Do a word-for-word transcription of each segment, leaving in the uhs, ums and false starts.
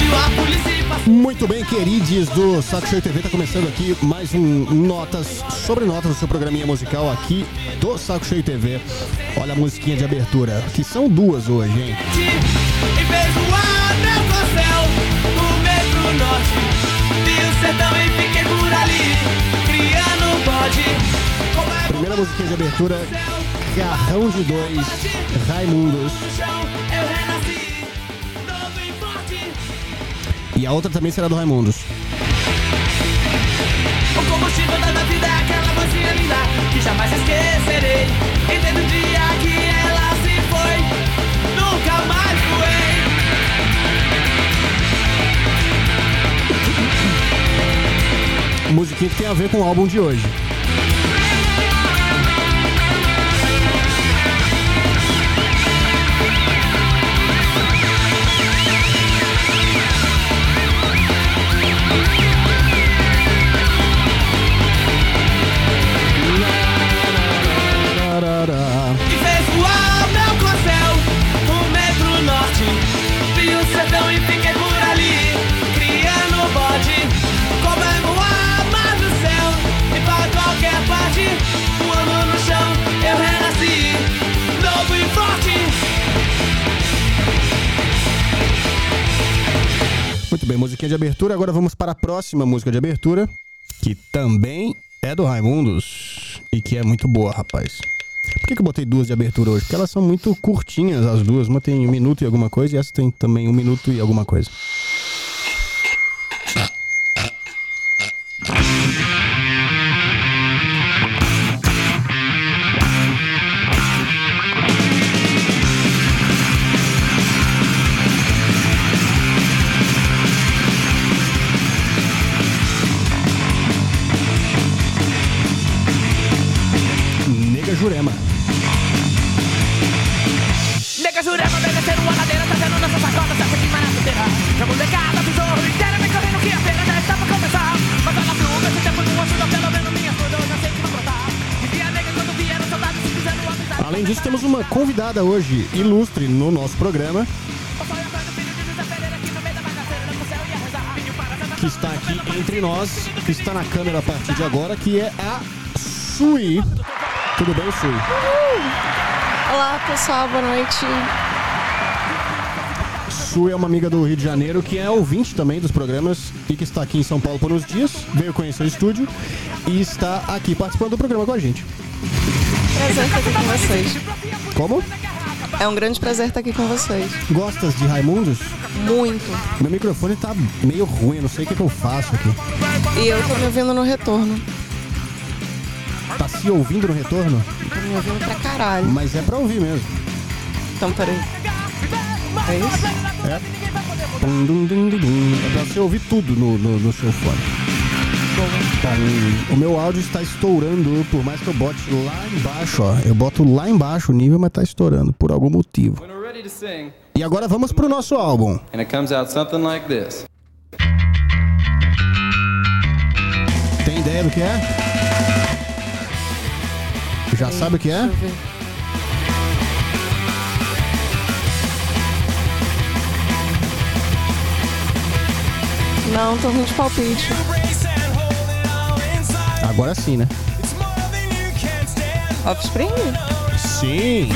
Muito bem, queridos do Saco Cheio T V, tá começando aqui mais um Notas sobre Notas, o seu programinha musical aqui do Saco Cheio T V. Olha a musiquinha de abertura, que são duas hoje, hein? Primeira musiquinha de abertura, Carrão de Dois, Raimundos. E a outra também será do Raimundos. O combustível da minha vida é aquela vozinha linda que jamais esquecerei. Entendo o dia que ela se foi, nunca mais voei. Musiquinha que tem a ver com o álbum de hoje. E fez voar meu corcel, um metro norte. Vi o sertão e fiquei por ali, criando um bode. Como é voar mais no céu, e para qualquer parte. Um ano no chão, eu renasci, novo e forte. Muito bem, musiquinha de abertura. Agora vamos para a próxima música de abertura, que também é do Raimundos e que é muito boa, rapaz. Por que que eu botei duas de abertura hoje? Porque elas são muito curtinhas, as duas. Uma tem um minuto e alguma coisa e essa tem também um minuto e alguma coisa. Nega Jurema. Nega Jurema veio descer uma ladeira, trazendo nossa sacola, certa que maravilha. Já molecada, besouro inteira, vem correndo que a feira já está pra começar. Mas olha pro esse tempo no osso, pelo menos minhas coisas, eu já sei que vão brotar. E via nega quando vieram soldados se fizeram avisar. Além disso, temos uma convidada hoje, ilustre, no nosso programa, que está aqui entre nós, que está na câmera a partir de agora, que é a Sui. Tudo bem, Sui? Uhul. Olá, pessoal, boa noite. Sui é uma amiga do Rio de Janeiro que é ouvinte também dos programas e que está aqui em São Paulo por uns dias, veio conhecer o estúdio e está aqui participando do programa com a gente. Prazer estar aqui com vocês. Como? É um grande prazer estar aqui com vocês. Gostas de Raimundos? Muito. Meu microfone tá meio ruim, eu não sei o que, que eu faço aqui. E eu tô me ouvindo no retorno. Tá se ouvindo no retorno? Tô me ouvindo pra caralho. Mas é pra ouvir mesmo. Então, peraí. É isso? É. Dum, dum, dum, dum, dum. É pra você ouvir tudo no, no, no seu fone. Tá, o meu áudio está estourando, por mais que eu bote lá embaixo, ó. Eu boto lá embaixo o nível, mas tá estourando por algum motivo. E agora vamos pro nosso álbum. And it comes out something like this. Tem ideia do que é? Já Sim, sabe o que é? deixa eu ver. Não, tô ruim de palpite. Agora sim, né? Offspring? Sim!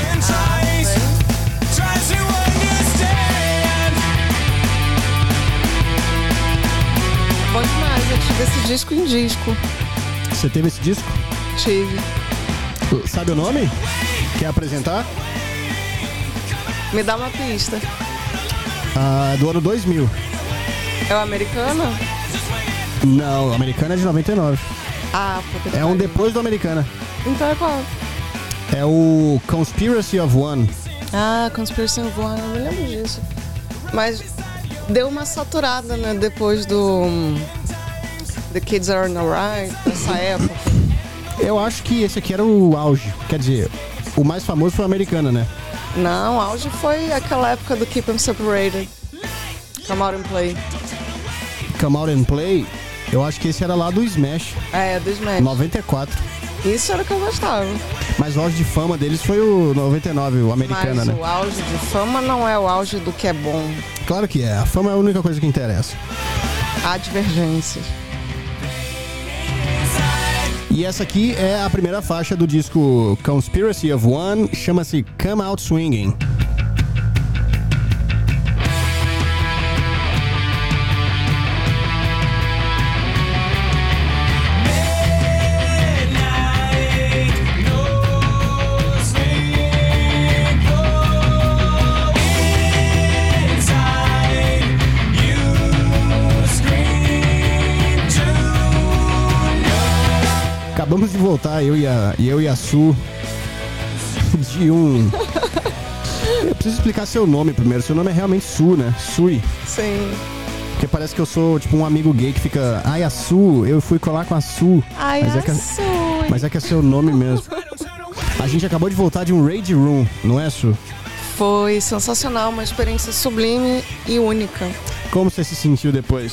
Bom demais, eu tive esse disco em disco. Você teve esse disco? Tive. Sabe o nome? Quer apresentar? Me dá uma pista. Ah, do ano dois mil. É o Americana? Não, o Americana é de noventa e nove. Ah, puta que É um pariu. depois do Americana. Então é qual? É o Conspiracy of One. Ah, Conspiracy of One, eu não lembro disso. Mas deu uma saturada, né, depois do um, The Kids Are Alright, nessa época. Eu acho que esse aqui era o auge. Quer dizer, o mais famoso foi o Americana, né? Não, o auge foi aquela época do Keep 'Em Separated. Come Out and Play. Come Out and Play, eu acho que esse era lá do Smash. É, do Smash. noventa e quatro. Isso era o que eu gostava. Mas o auge de fama deles foi o noventa e nove, o Americana, Mas né? o auge de fama não é o auge do que é bom. Claro que é. A fama é a única coisa que interessa. Há divergências. E essa aqui é a primeira faixa do disco Conspiracy of One, chama-se Come Out Swinging. Acabamos de voltar, eu e a, eu e a Su, de um... Eu preciso explicar seu nome primeiro. Seu nome é realmente Su, né? Sui. Sim. Porque parece que eu sou tipo um amigo gay que fica... Ai, a Su, eu fui colar com a Su. Ai, mas a é que, Su. Mas é que é seu nome mesmo. A gente acabou de voltar de um Rage Room, não é, Su? Foi sensacional, uma experiência sublime e única. Como você se sentiu depois?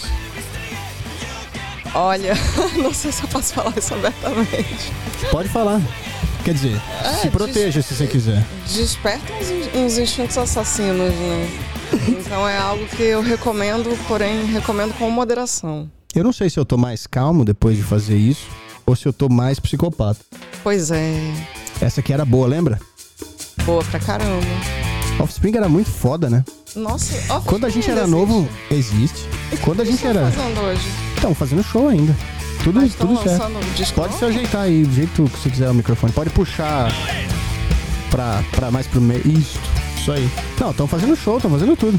Olha, não sei se eu posso falar isso abertamente. Pode falar. Quer dizer, É, se proteja des- se você quiser. Desperta uns, in- uns instintos assassinos, né? Então é algo que eu recomendo, porém recomendo com moderação. Eu não sei se eu tô mais calmo depois de fazer isso ou se eu tô mais psicopata. Pois é, Essa aqui era boa, lembra? boa pra caramba. Offspring era muito foda, né? Nossa, Offspring Quando a gente ainda era existe. novo, existe. Quando a O que gente estão era... fazendo hoje? Estão fazendo show ainda. Tudo, Mas estão tudo certo. lançando um disco Pode novo? se ajeitar aí, do jeito que você quiser o microfone. Pode puxar pra, pra mais pro meio. Isso, isso aí. Não, estão fazendo show, estão fazendo tudo.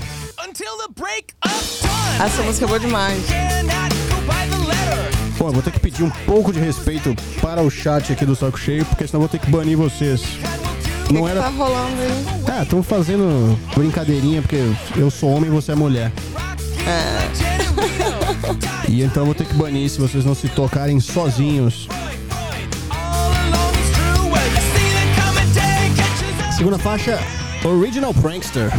Essa música é boa demais. Pô, eu vou ter que pedir um pouco de respeito para o chat aqui do Saco Cheio, porque senão eu vou ter que banir vocês. O que, Não que era... tá rolando aí? Ah, estão fazendo brincadeirinha, porque eu sou homem e você é mulher. É. E então eu vou ter que banir se vocês não se tocarem sozinhos. Segunda faixa, Original Prankster.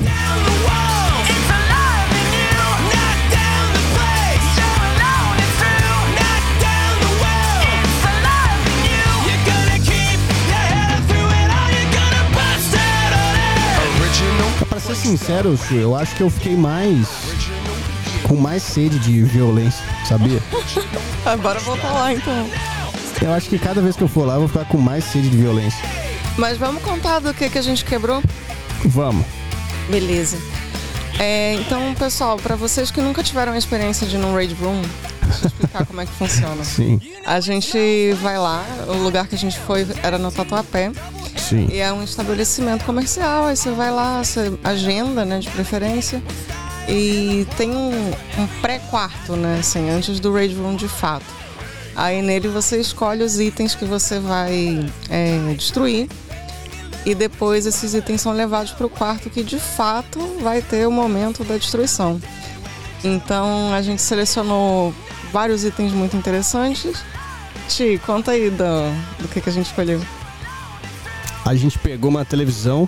Pra ser sincero, Su, eu acho que eu fiquei mais... com mais sede de violência, sabia? Ah, bora voltar lá então. Eu acho que cada vez que eu for lá, eu vou ficar com mais sede de violência. Mas vamos contar do que, que a gente quebrou? Vamos. Beleza. É, então, pessoal, pra vocês que nunca tiveram a experiência de ir num Rage Room, deixa eu explicar como é que funciona. Sim, A gente vai lá, o lugar que a gente foi era no Tatuapé, sim. e é um estabelecimento comercial, aí você vai lá, você agenda, né, de preferência, e tem um, um pré-quarto, né, assim, antes do Rage Room de fato. Aí nele você escolhe os itens que você vai é, destruir, e depois esses itens são levados para o quarto que de fato vai ter o momento da destruição. Então a gente selecionou vários itens muito interessantes. Ti, conta aí do, do que, que a gente escolheu. A gente pegou uma televisão,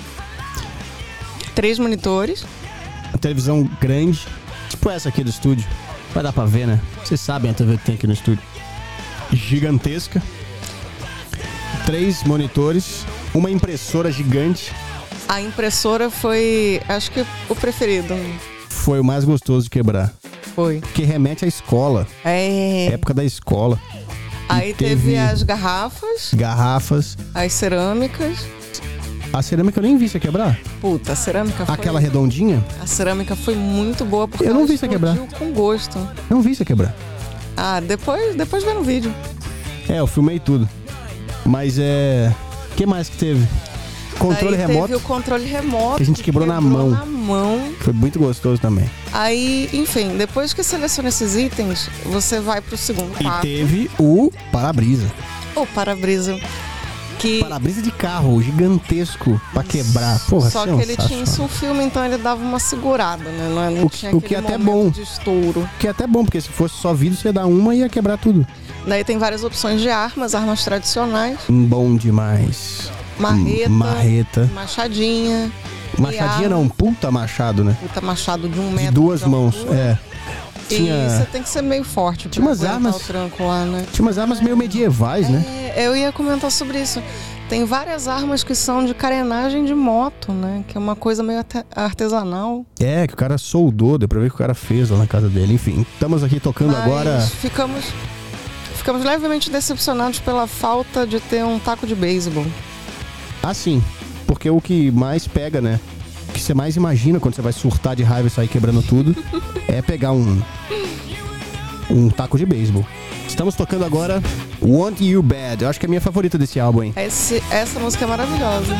Três monitores. uma televisão grande, tipo essa aqui do estúdio. Vai dar pra ver, né? Vocês sabem a T V que tem aqui no estúdio. Gigantesca. Três monitores, uma impressora gigante. A impressora foi, acho que o preferido. Foi o mais gostoso de quebrar. Foi. Que remete à escola, É. época da escola. Aí teve as garrafas, Garrafas. as cerâmicas. A cerâmica eu nem vi você quebrar. Puta, a cerâmica foi... Aquela redondinha, A cerâmica foi muito boa porque Eu não ela vi você quebrar. explodiu com gosto. não vi você quebrar. Ah, depois, depois vê no vídeo. É, eu filmei tudo. Mas é... O que mais que teve? Controle Aí remoto. teve o controle remoto. Que a gente quebrou na mão. na mão. Foi muito gostoso também. Aí, enfim, depois que seleciona esses itens, você vai pro segundo E quarto. teve o para-brisa. O para-brisa. Que... Para-brisa de carro, gigantesco, pra quebrar. Porra, Só que ele tinha sensacional. isso um filme, então ele dava uma segurada, né? Não, não O que- tinha o que aquele até é momento bom. de estouro. Que é até bom, porque se fosse só vidro, você ia dar uma e ia quebrar tudo. Daí tem várias opções de armas, armas tradicionais. Um bom demais. Marreta, Hum, Marreta. machadinha. Machadinha e não, arma. puta machado, né? Puta machado de um De metro. duas de mãos, altura. é. tinha... E você tem que ser meio forte pra tinha umas aguentar armas, o tranco lá, né? Tinha umas armas meio medievais, né? É, eu ia comentar sobre isso. Tem várias armas que são de carenagem de moto, né? Que é uma coisa meio artesanal. É, que o cara soldou, deu pra ver que o cara fez lá na casa dele. Enfim, estamos aqui tocando Mas agora... ficamos, ficamos levemente decepcionados pela falta de ter um taco de beisebol. Ah, sim. Porque o que mais pega, né? O que você mais imagina quando você vai surtar de raiva e sair quebrando tudo é pegar um... um taco de beisebol. Estamos tocando agora Want You Bad. Eu acho que é a minha favorita desse álbum, hein? Esse, essa música é maravilhosa.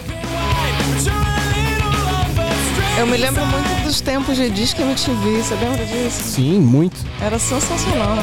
Eu me lembro muito dos tempos de Disque M T V. Você lembra disso? Sim, muito. Era sensacional.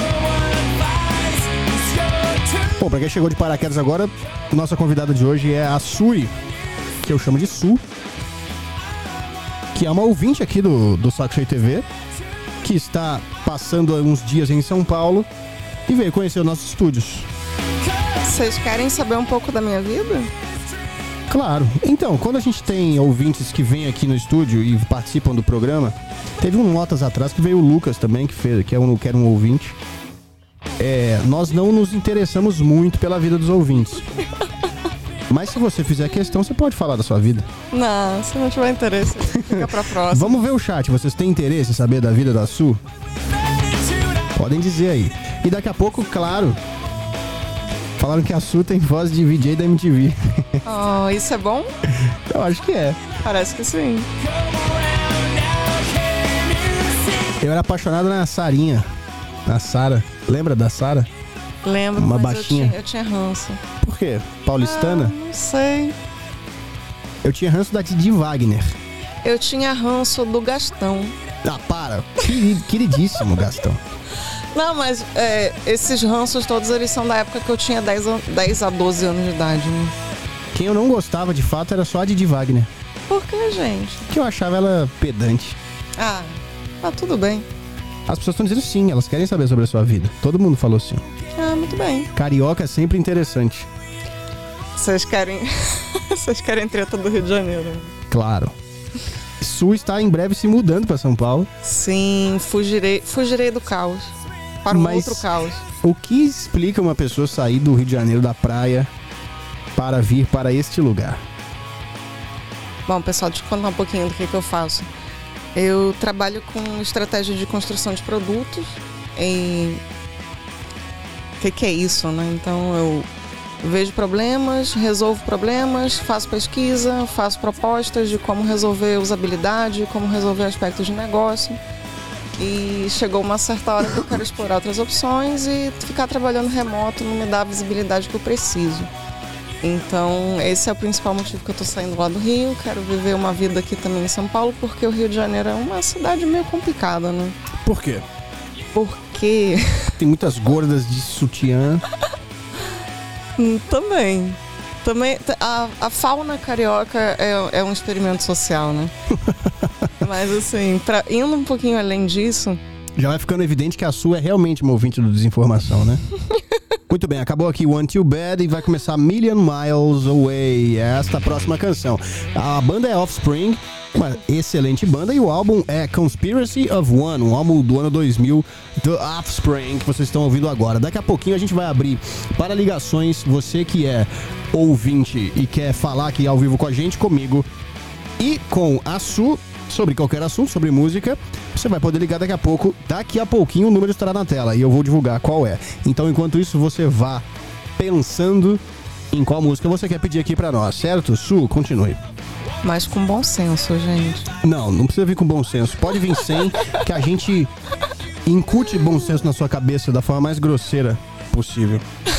Bom, pra quem chegou de paraquedas agora, nossa convidada de hoje é a Sui, que eu chamo de Su, que é uma ouvinte aqui do, do Saco Cheio T V, que está passando uns dias em São Paulo e veio conhecer os nossos estúdios. Vocês querem saber um pouco da minha vida? Claro. Então, quando a gente tem ouvintes que vêm aqui no estúdio e participam do programa, teve um Notas atrás que veio o Lucas também, que, fez, que, é um, que era um ouvinte. É, nós não nos interessamos muito pela vida dos ouvintes. Mas se você fizer questão, você pode falar da sua vida. Não, se não tiver interesse, fica pra próxima. Vamos ver o chat. Vocês têm interesse em saber da vida da Su? Podem dizer aí. E daqui a pouco, claro, falaram que a Su tem voz de V J da M T V. Oh, isso é bom? Eu acho que é. Parece que sim. Eu era apaixonado na Sarinha. Na Sara. Lembra da Sara? Lembro, Uma mas baixinha. Eu tinha, eu tinha ranço. Por quê? Paulistana? Ah, não sei. Eu tinha ranço da Didi Wagner. Eu tinha ranço do Gastão. Ah, para. Querido, queridíssimo Gastão. Não, mas é, esses ranços todos, eles são da época que eu tinha dez a doze anos de idade, né? Quem eu não gostava de fato era só a Didi Wagner. Por que, gente? Que eu achava ela pedante. Ah, tá tudo bem. As pessoas estão dizendo sim, elas querem saber sobre a sua vida. Todo mundo falou sim. Ah, muito bem. Carioca é sempre interessante. Vocês querem... Vocês querem treta do Rio de Janeiro? Claro. Su está em breve se mudando para São Paulo. Sim, fugirei, fugirei do caos. Para um Mas outro caos. O que explica uma pessoa sair do Rio de Janeiro, da praia, para vir para este lugar? Bom, pessoal, deixa eu contar um pouquinho do que, que eu faço. Eu trabalho com estratégia de construção de produtos. E... O que, que é isso, né? Então, eu vejo problemas, resolvo problemas, faço pesquisa, faço propostas de como resolver usabilidade, como resolver aspectos de negócio. E chegou uma certa hora que eu quero explorar outras opções e ficar trabalhando remoto não me dá a visibilidade que eu preciso. Então, esse é o principal motivo que eu tô saindo lá do Rio. Quero viver uma vida aqui também em São Paulo, porque o Rio de Janeiro é uma cidade meio complicada, né? Por quê? Porque... Tem muitas gordas de sutiã. Também. Também a, a fauna carioca é, é um experimento social, né? Mas assim, pra, indo um pouquinho além disso... Já vai ficando evidente que a Su é realmente uma ouvinte do Desinformação, né? Muito bem, acabou aqui Want You Bad e vai começar Million Miles Away, esta próxima canção. A banda é Offspring, uma excelente banda, e o álbum é Conspiracy of One, um álbum do ano dois mil, do Offspring, que vocês estão ouvindo agora. Daqui a pouquinho a gente vai abrir para ligações, você que é ouvinte e quer falar aqui ao vivo com a gente, comigo e com a Su, sobre qualquer assunto, sobre música, você vai poder ligar daqui a pouco. Daqui a pouquinho o número estará na tela e eu vou divulgar qual é. Então, enquanto isso, você vá pensando em qual música você quer pedir aqui pra nós, certo? Su, continue. Mas com bom senso, gente. Não, não precisa vir com bom senso. Pode vir sem, que a gente incute bom senso na sua cabeça da forma mais grosseira possível.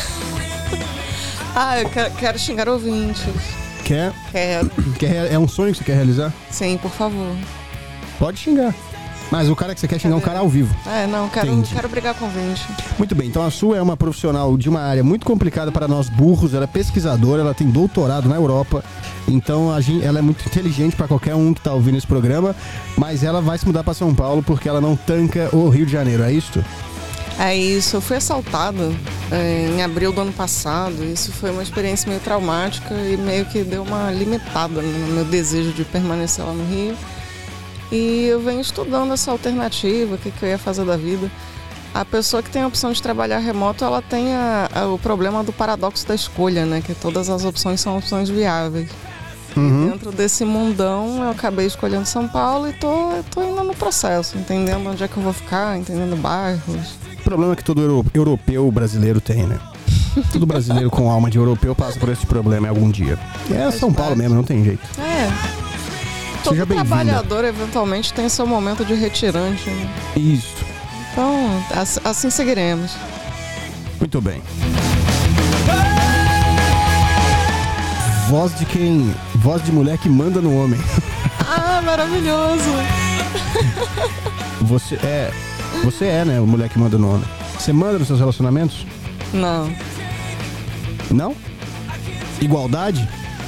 Ah, eu quero, quero xingar ouvintes. Quer? Quero. Quer? É um sonho que você quer realizar? Sim, por favor. Pode xingar. Mas o cara que você quer xingar é um cara ao vivo. É, não, quero, quero brigar com ouvinte. Muito bem, então a Su é uma profissional de uma área muito complicada para nós burros. Ela é pesquisadora, ela tem doutorado na Europa. Então a gente, ela é muito inteligente para qualquer um que tá ouvindo esse programa. Mas ela vai se mudar para São Paulo porque ela não tanca o Rio de Janeiro, é isso? É isso, eu fui assaltada é, em abril do ano passado. Isso foi uma experiência meio traumática e meio que deu uma limitada no meu desejo de permanecer lá no Rio. E eu venho estudando essa alternativa, o que, que eu ia fazer da vida. A pessoa que tem a opção de trabalhar remoto, ela tem a, a, o problema do paradoxo da escolha, né? Que todas as opções são opções viáveis. Uhum. E dentro desse mundão, eu acabei escolhendo São Paulo e tô, tô indo no processo, entendendo onde é que eu vou ficar, entendendo bairros. O problema é que todo euro- europeu brasileiro tem, né? Todo brasileiro com alma de europeu passa por esse problema em algum dia. É São Paulo mesmo, não tem jeito. É. Todo Seja bem-vinda. trabalhador, eventualmente, tem seu momento de retirante, né? Isso. Então, ass- assim seguiremos. Muito bem. Voz de quem... Voz de mulher que manda no homem. Ah, maravilhoso! Você é... Você é, né? O mulher que manda no homem. Você manda nos seus relacionamentos? Não. Não? Igualdade?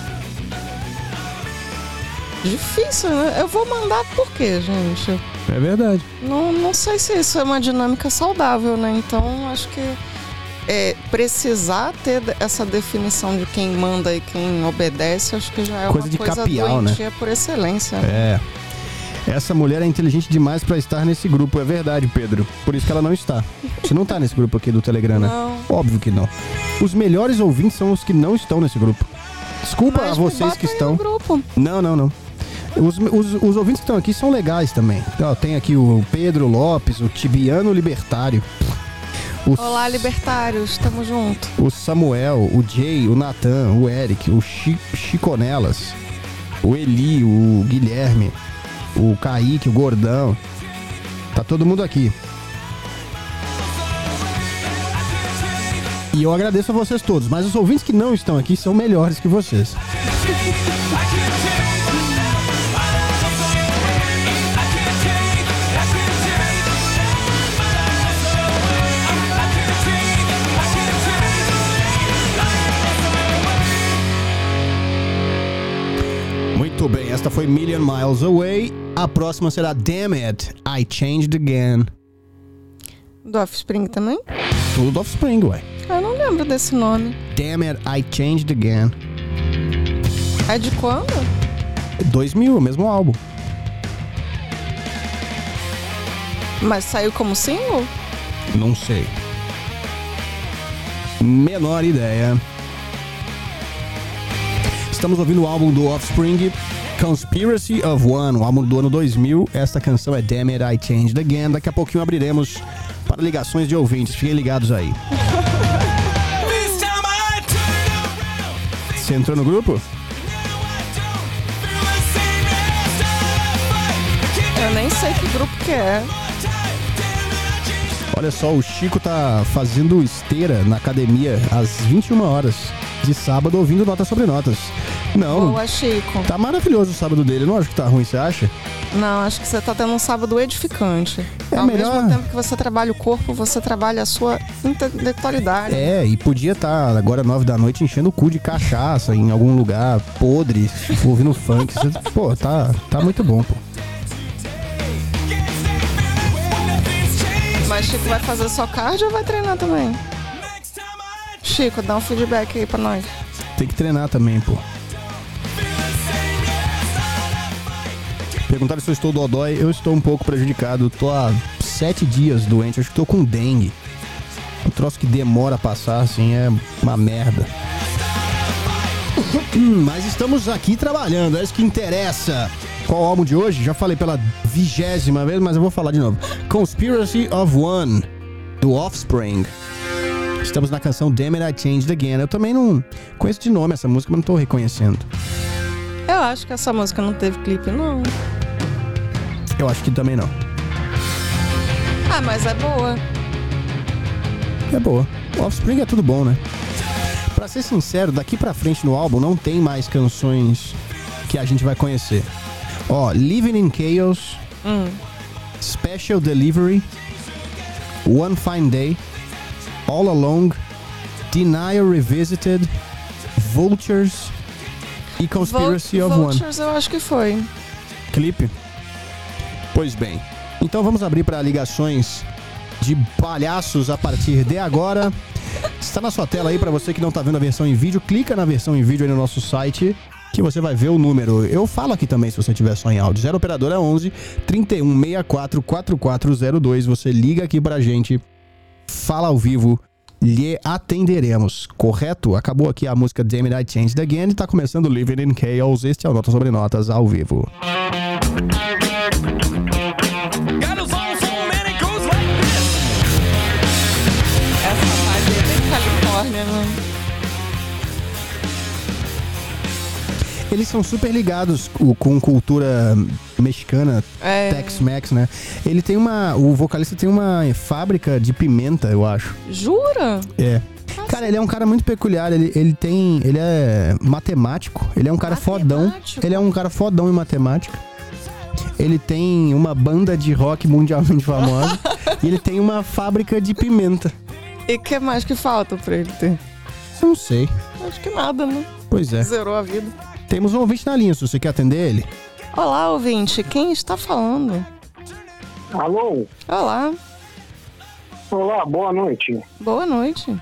Difícil, né? Eu vou mandar por quê, gente? É verdade. Não, não sei se isso é uma dinâmica saudável, né? Então, acho que é, precisar ter essa definição de quem manda e quem obedece, acho que já é Coisa uma de coisa capial, doentia por excelência. Né? É. Essa mulher é inteligente demais pra estar nesse grupo, é verdade, Pedro. Por isso que ela não está. Você não tá nesse grupo aqui do Telegram, né? Não. Óbvio que não. Os melhores ouvintes são os que não estão nesse grupo. Desculpa Mas a me vocês bota que aí estão. no grupo. Não, não, não. Os, os, os ouvintes que estão aqui são legais também. Ó, tem aqui o Pedro Lopes, o Tibiano Libertário. O, Olá, libertários, tamo junto. o Samuel, o Jay, o Natan, o Eric, o Chi, Chiconelas, o Eli, o Guilherme, o Kaique, o Gordão. Tá todo mundo aqui. E eu agradeço a vocês todos, mas os ouvintes que não estão aqui são melhores que vocês. Muito bem, esta foi Million Miles Away. A próxima será Damn It, I Changed Again. Do Offspring também? Tudo do Offspring, ué. Eu não lembro desse nome. Damn It, I Changed Again. É de quando? dois mil, o mesmo álbum. Mas saiu como single? Não sei. Menor ideia. Estamos ouvindo o álbum do Offspring, Conspiracy of One, o álbum do ano dois mil. Esta canção é Damn It, I Changed Again. Daqui a pouquinho abriremos para ligações de ouvintes. Fiquem ligados aí. Você entrou no grupo? Eu nem sei que grupo que é. Olha só, o Chico tá fazendo esteira na academia às vinte e uma horas de sábado, ouvindo Notas sobre Notas. Não, Boa, Chico. tá maravilhoso o sábado dele. Não acho que tá ruim, você acha? Não, acho que você tá tendo um sábado edificante. É Ao melhor- mesmo tempo que você trabalha o corpo, você trabalha a sua intelectualidade. É, e podia estar agora nove da noite enchendo o cu de cachaça em algum lugar podre, ouvindo funk. Você- Pô, tá, tá muito bom, pô. Mas Chico vai fazer só cardio ou vai treinar também? Chico, dá um feedback aí pra nós. Tem que treinar também, pô. Perguntaram se eu estou dodói. Eu estou um pouco prejudicado. Tô há sete dias doente. Acho que tô com dengue. Um troço que demora a passar, assim, é uma merda. Hum, mas estamos aqui trabalhando. É isso que interessa. Qual o álbum de hoje? Já falei pela vigésima vez, mas eu vou falar de novo. Conspiracy of One, do Offspring. Estamos na canção Damn It, I Changed Again. Eu também não conheço de nome essa música, mas não tô reconhecendo. Eu acho que essa música não teve clipe, não. Eu acho que também não. Ah, mas é boa. É boa. Offspring é tudo bom, né? Pra ser sincero, daqui pra frente no álbum não tem mais canções que a gente vai conhecer. Ó, Living in Chaos, Hum. Special Delivery, One Fine Day, All Along, Denial Revisited, Vultures e Conspiracy Vul- of One. Vultures eu acho que foi. Clipe? Pois bem. Então vamos abrir para ligações de palhaços a partir de agora. Está na sua tela aí, para você que não tá vendo a versão em vídeo, clica na versão em vídeo aí no nosso site. que você vai ver o número. Eu falo aqui também se você tiver só em áudio. zero operadora onze, trinta e um, sessenta e quatro, quarenta e quatro zero dois. Você liga aqui pra gente, fala ao vivo, lhe atenderemos, correto? Acabou aqui a música Damn It I Changed Again e tá começando Living in Chaos. Este é o Notas sobre Notas ao vivo. Essa fase é bem Califórnia, né? Eles são super ligados com, com cultura mexicana, É. Tex-Mex, né? Ele tem uma... O vocalista tem uma fábrica de pimenta, eu acho. Jura? É. Cara, ele é um cara muito peculiar. Ele, ele tem... Ele é matemático. Ele é um cara fodão. Matemático? Ele é um cara fodão em matemática. Ele tem uma banda de rock mundialmente famosa. E ele tem uma fábrica de pimenta. E o que mais que falta pra ele ter? Não sei. Acho que nada, né? Pois é. Zerou a vida. Temos um ouvinte na linha, se você quer atender ele. Olá, ouvinte. Quem está falando? Alô? Olá. Olá, boa noite. Boa noite.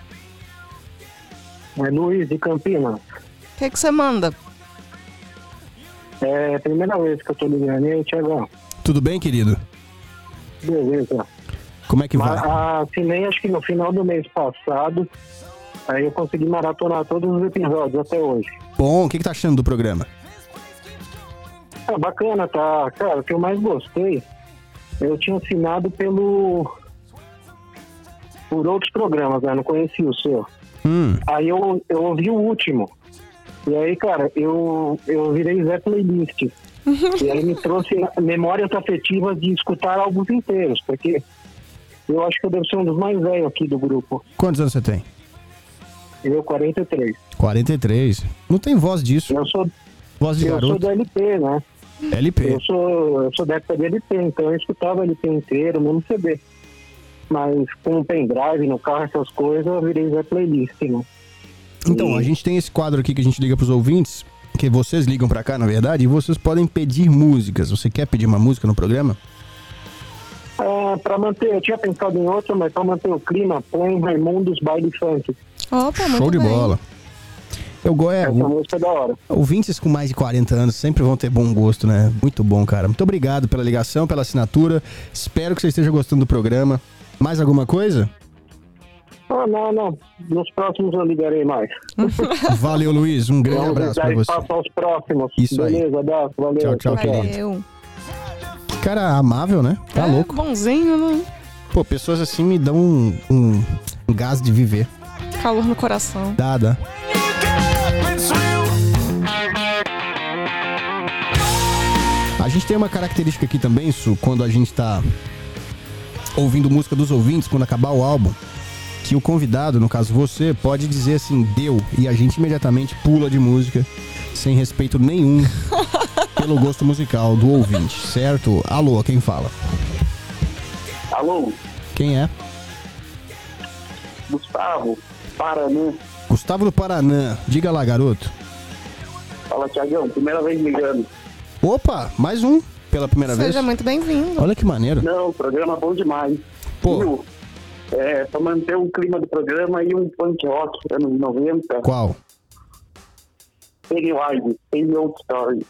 É Luiz de Campinas. O que que você manda? É a primeira vez que eu tô ligando. E aí, Tiagão? Tudo bem, querido? Beleza. Como é que vai? Mas, assinei acho que no final do mês passado. Aí eu consegui maratonar todos os episódios até hoje. Bom, o que, que tá achando do programa? Ah, bacana, tá? Cara, o que eu mais gostei, eu tinha assinado pelo... por outros programas, né? Não conhecia o seu. Hum, Aí eu, eu ouvi o último. E aí, cara, eu, eu virei Zé Playlist. E aí me trouxe memórias afetivas de escutar álbuns inteiros, porque eu acho que eu devo ser um dos mais velhos aqui do grupo. quantos anos você tem? Eu, quarenta e três. quarenta e três. Não tem voz disso. Eu sou, Voz de eu sou garoto. do L P, né? L P. Eu sou, eu sou da época de L P, então eu escutava L P inteiro, mesmo C D. Mas com o pendrive no carro, essas coisas, eu virei Zé Playlist, né? Então, E- a gente tem esse quadro aqui que a gente liga pros ouvintes, que vocês ligam pra cá, na verdade, e vocês podem pedir músicas. Você quer pedir uma música no programa? É, pra manter, eu tinha pensado em outra, mas pra manter o clima, põe Raimundos Baile Funk. Opa, muito Show de bem. bola. Eu gosto. É, Essa o- música é da hora. ouvintes com mais de quarenta anos sempre vão ter bom gosto, né? Muito bom, cara. Muito obrigado pela ligação, pela assinatura. Espero que você esteja gostando do programa. Mais alguma coisa? Ah, não, não. Nos próximos eu ligarei mais. Valeu, Luiz. Um grande Vamos abraço dar pra você. espaço aos próximos. Isso aí. Beleza, abraço, valeu. Tchau, tchau, querido. Valeu. Que cara amável, né? Tá É, louco. bonzinho, né? Pô, pessoas assim me dão um, um, um gás de viver. Calor no coração. Dá, dá. A gente tem uma característica aqui também, Su, quando a gente tá ouvindo música dos ouvintes, quando acabar o álbum, que o convidado, no caso você, pode dizer assim, deu, e a gente imediatamente pula de música, sem respeito nenhum pelo gosto musical do ouvinte, certo? Alô, quem fala? Alô, Quem é? Gustavo, Paraná. Gustavo do Paraná. Diga lá, garoto. Fala, Tiagão, primeira vez ligando. Opa, mais um pela primeira Seja vez. muito bem-vindo. Olha que maneiro. Não, o programa é bom demais. Pô. Viu? É, pra manter o clima do programa e um punk rock anos noventa, Qual? Pennywise, Penny Old Story.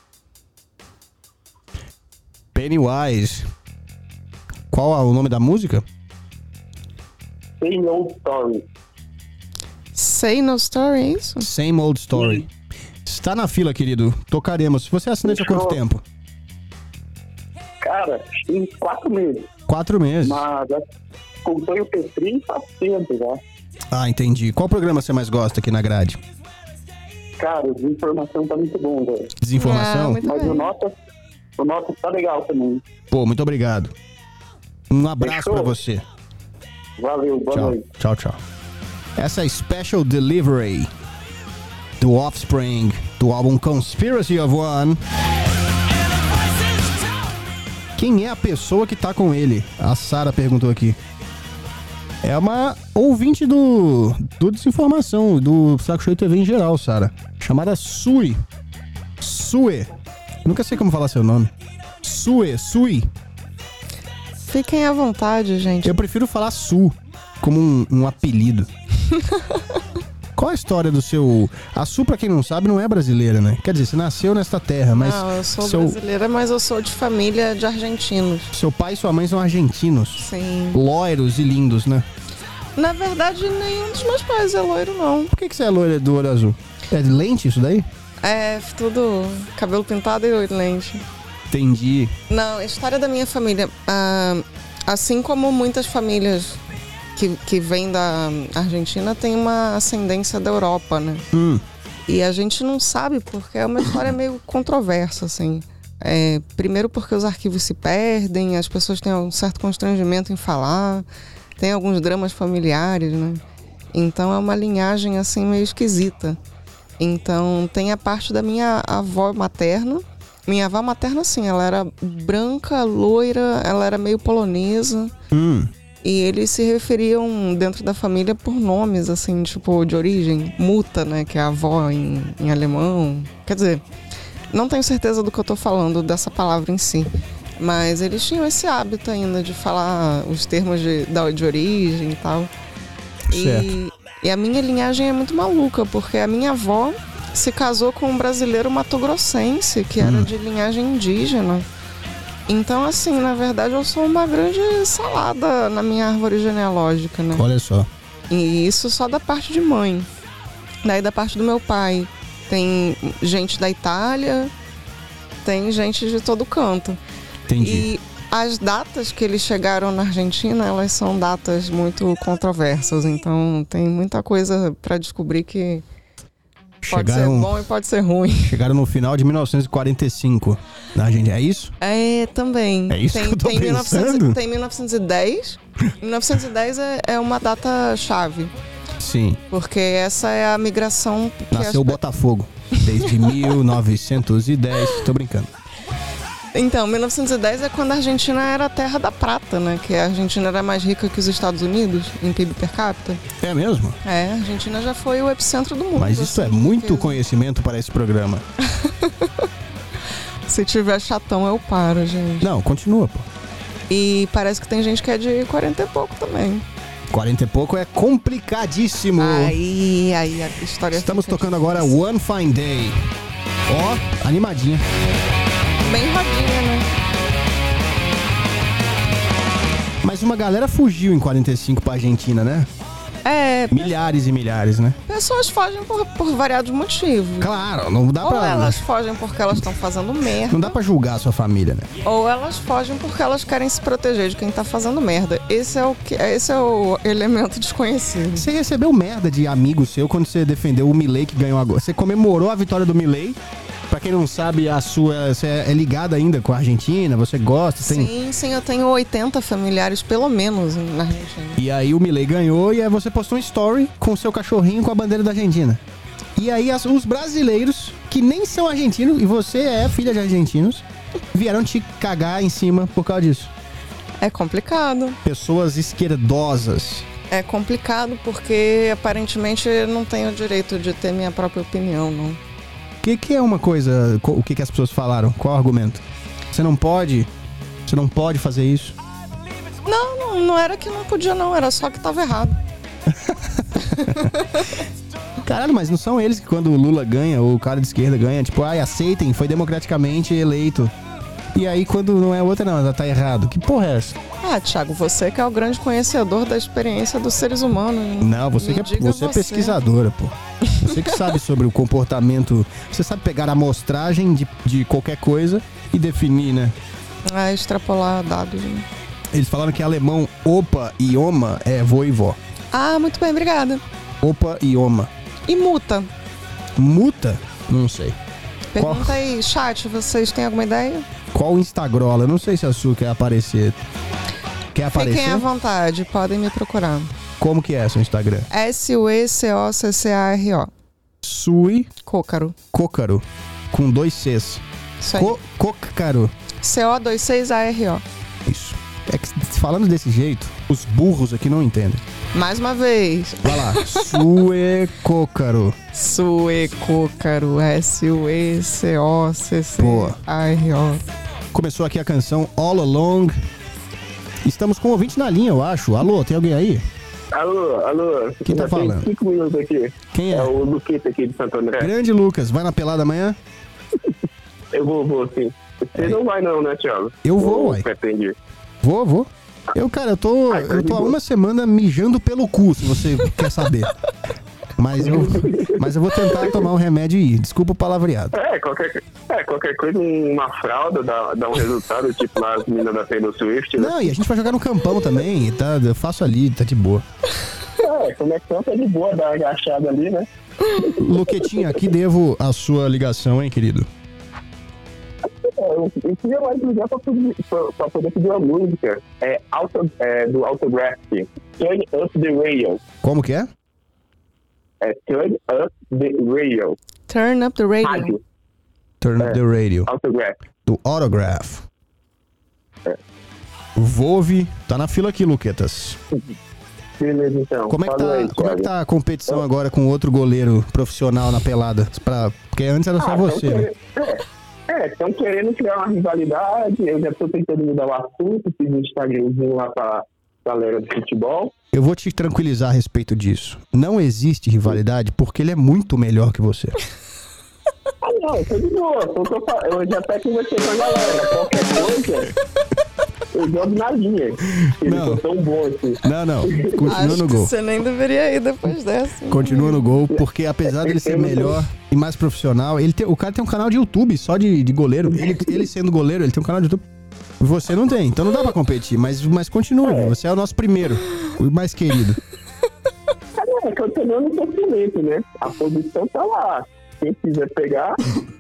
Pennywise. Qual é o nome da música? Penny Old Story. Say No Story, é isso? Same Old Story. Está na fila, querido. Tocaremos. Você é assinante há quanto Fechou. tempo? Cara, tem quatro meses, Quatro meses. mas acompanho o Petri faz tempo já. Ah, entendi. Qual programa você mais gosta aqui na grade? Cara, a informação tá muito bom, velho. Ah, Desinformação? muito Mas o bem. Nota, o Nota tá legal também. Pô, muito obrigado. Um abraço Fechou. pra você. Valeu, boa Tchau, noite. tchau, tchau. Essa é Special Delivery do Offspring, do álbum Conspiracy of One. Quem é a pessoa que tá com ele? A Sara perguntou aqui. É uma ouvinte do, do Desinformação, do Saco Cheio T V em geral, Sara. Chamada Sui. Sue. Nunca sei como falar seu nome. Sue, Sui. Fiquem à vontade, gente. Eu prefiro falar Su, como um, um apelido. Qual a história do seu... A Su, pra quem não sabe, não é brasileira, né? Quer dizer, você nasceu nesta terra, mas... Não, eu sou seu... brasileira, mas eu sou de família de argentinos. Seu pai e sua mãe são argentinos. Sim. Loiros e lindos, né? Na verdade, nenhum dos meus pais é loiro, não. Por que, que você é loira do olho azul? É de lente isso daí? É, tudo cabelo pintado e lente. Entendi. Não, a história da minha família... Ah, assim como muitas famílias... Que, que vem da Argentina tem uma ascendência da Europa, né? Hum. E a gente não sabe porque é uma história meio controversa, assim. É, primeiro porque os arquivos se perdem, as pessoas têm um certo constrangimento em falar, tem alguns dramas familiares, né? Então é uma linhagem, assim, meio esquisita. Então tem a parte da minha avó materna. Minha avó materna, sim, ela era branca, loira, ela era meio polonesa. Hum. E eles se referiam dentro da família por nomes, assim, tipo, de origem. Muta, né, que é a avó em, em alemão. Quer dizer, não tenho certeza do que eu tô falando, dessa palavra em si. Mas eles tinham esse hábito ainda de falar os termos de, de origem e tal. Certo. E, e a minha linhagem é muito maluca, porque a minha avó se casou com um brasileiro matogrossense, que era Hum. de linhagem indígena. Então, assim, na verdade, eu sou uma grande salada na minha árvore genealógica, né? Olha só. E isso só da parte de mãe. Daí, da parte do meu pai, tem gente da Itália, tem gente de todo canto. Entendi. E as datas que eles chegaram na Argentina, elas são datas muito controversas. Então, tem muita coisa para descobrir que pode Chegaram, ser bom e pode ser ruim. chegaram no final de mil novecentos e quarenta e cinco na Argentina. É isso? É, também. É isso tem, que eu tô tem pensando? mil e novecentos, tem mil novecentos e dez. mil novecentos e dez é, é uma data chave, Sim. porque essa é a migração que Nasceu o as... Botafogo. Desde mil novecentos e dez. Tô brincando. Então, mil novecentos e dez é quando a Argentina era a terra da prata, né? Que a Argentina era mais rica que os Estados Unidos em P I B per capita. É mesmo? É, a Argentina já foi o epicentro do mundo. Mas isso é assim, muito porque conhecimento para esse programa. Se tiver chatão, eu paro, gente. Não, continua, pô. E parece que tem gente que é de quarenta e pouco também. quarenta e pouco é complicadíssimo. Aí, aí a história Estamos fica tocando agora difícil. One Fine Day. Ó, animadinha. Bem rodinha, né? Mas uma galera fugiu em quarenta e cinco pra Argentina, né? É, Milhares e milhares, né? pessoas fogem por, por variados motivos. Claro, não dá Ou pra... elas fogem porque elas estão fazendo merda, Não dá pra julgar a sua família, né? ou elas fogem porque elas querem se proteger de quem tá fazendo merda. Esse é o, que, esse é o elemento desconhecido. Você recebeu merda de amigo seu quando você defendeu o Milei que ganhou agora. Você comemorou a vitória do Milei. Pra quem não sabe, a sua, você é ligada ainda com a Argentina, você gosta, tem... Sim, sim, eu tenho oitenta familiares, pelo menos, na Argentina. E aí o Milei ganhou e aí você postou um story com o seu cachorrinho com a bandeira da Argentina. E aí as- os brasileiros, que nem são argentinos, e você é filha de argentinos, vieram te cagar em cima por causa disso. É complicado. Pessoas esquerdosas. É complicado porque, aparentemente, eu não tenho o direito de ter minha própria opinião, não. O que, que é uma coisa... co- O que, que as pessoas falaram? Qual o argumento? Você não pode... Você não pode fazer isso. Não, não, não era que não podia, não. Era só que tava errado. Caralho, mas não são eles que quando o Lula ganha, ou o cara de esquerda ganha, tipo, ai, aceitem, foi democraticamente eleito. E aí quando não é outra, não, ela tá errado. Que porra é essa? Ah, Thiago, você que é o grande conhecedor da experiência dos seres humanos. né? Não, você Me que é, diga você é pesquisadora, pô. Você que sabe sobre o comportamento. Você sabe pegar a amostragem de, de qualquer coisa e definir, né? Ah, extrapolar dados. né? Eles falaram que alemão opa e oma é vô e vó. Ah, muito bem, obrigada. Opa e oma. E multa? Muta? Não sei. Pergunta Qual- aí, chat, vocês têm alguma ideia? Qual Instagrola? Não sei se a Su quer aparecer. Quer aparecer? Fiquem à vontade, podem me procurar. Como que é seu Instagram? S U E C O C C A R O. Sui Cócaro. Cócaro. Com dois Cs. Isso aí. Co Cócaro. C O vinte e seis A R O. Isso. É que falando desse jeito, os burros aqui não entendem. Mais uma vez. Vai lá. Sue Cócaro. Sue Cócaro. S U E C O C C A R O. Começou aqui a canção All Along. Estamos com um ouvinte na linha, eu acho. Alô, tem alguém aí? Alô, alô. Quem tá Já tem falando? cinco minutos aqui. Quem é? É o Luqueta aqui de Santo André. Grande Lucas, vai na pelada amanhã? Eu vou, vou, sim. Você não vai não, né, Thiago? Eu vou, Ou uai. pretende? Vou, vou. Eu, cara, eu tô, Ah, então eu de tô há boa. uma semana mijando pelo cu, se você quer saber. Mas eu, mas eu vou tentar tomar um remédio e ir. Desculpa o palavreado. É, qualquer, é, qualquer coisa, uma fralda dá, dá um resultado, tipo lá as meninas da Taylor Swift, né? Não, e a gente vai jogar no campão também, tá? Eu faço ali, tá de boa. É, conexão tá de boa, dá uma agachada ali, né? Luquetinha, aqui devo a sua ligação, hein, querido? É, eu, eu queria mais ligar pra, poder- pra, pra poder pedir uma música. É, auto, é do Autograph. Turn Up the Radio. Como que é? É Turn Up the Radio. Turn up the radio. Rádio. Turn Up the Radio, Autograph. do Autograph. É. Volve, tá na fila aqui, Luquetas. Beleza, então. Como é que Fala tá, aí, como é que Thiago. tá a competição agora com outro goleiro profissional na pelada? Pra, porque antes era só Ah, você, tão né? querendo- É, estão querendo criar uma rivalidade. Eu já tô tentando mudar o assunto, fiz um Instagramzinho lá pra galera do futebol. Eu vou te tranquilizar a respeito disso. Não existe rivalidade porque ele é muito melhor que você. Ah, não, eu tô de boa. Eu, tô fa- eu já até conversei com a galera. Qualquer coisa, eu jogo na linha. Eles Não. são tão bons assim. Não, não. Continua Acho no que gol. você nem deveria ir depois dessa. Continua no gol, porque apesar dele ser melhor e mais profissional, ele tem, o cara tem um canal de YouTube só de, de goleiro. Ele, ele sendo goleiro, ele tem um canal de YouTube. Você não tem, então não dá pra competir, mas, mas continua. Você é o nosso primeiro, o mais querido. É, continuando o sofrimento, né? A posição tá lá. Quem quiser pegar.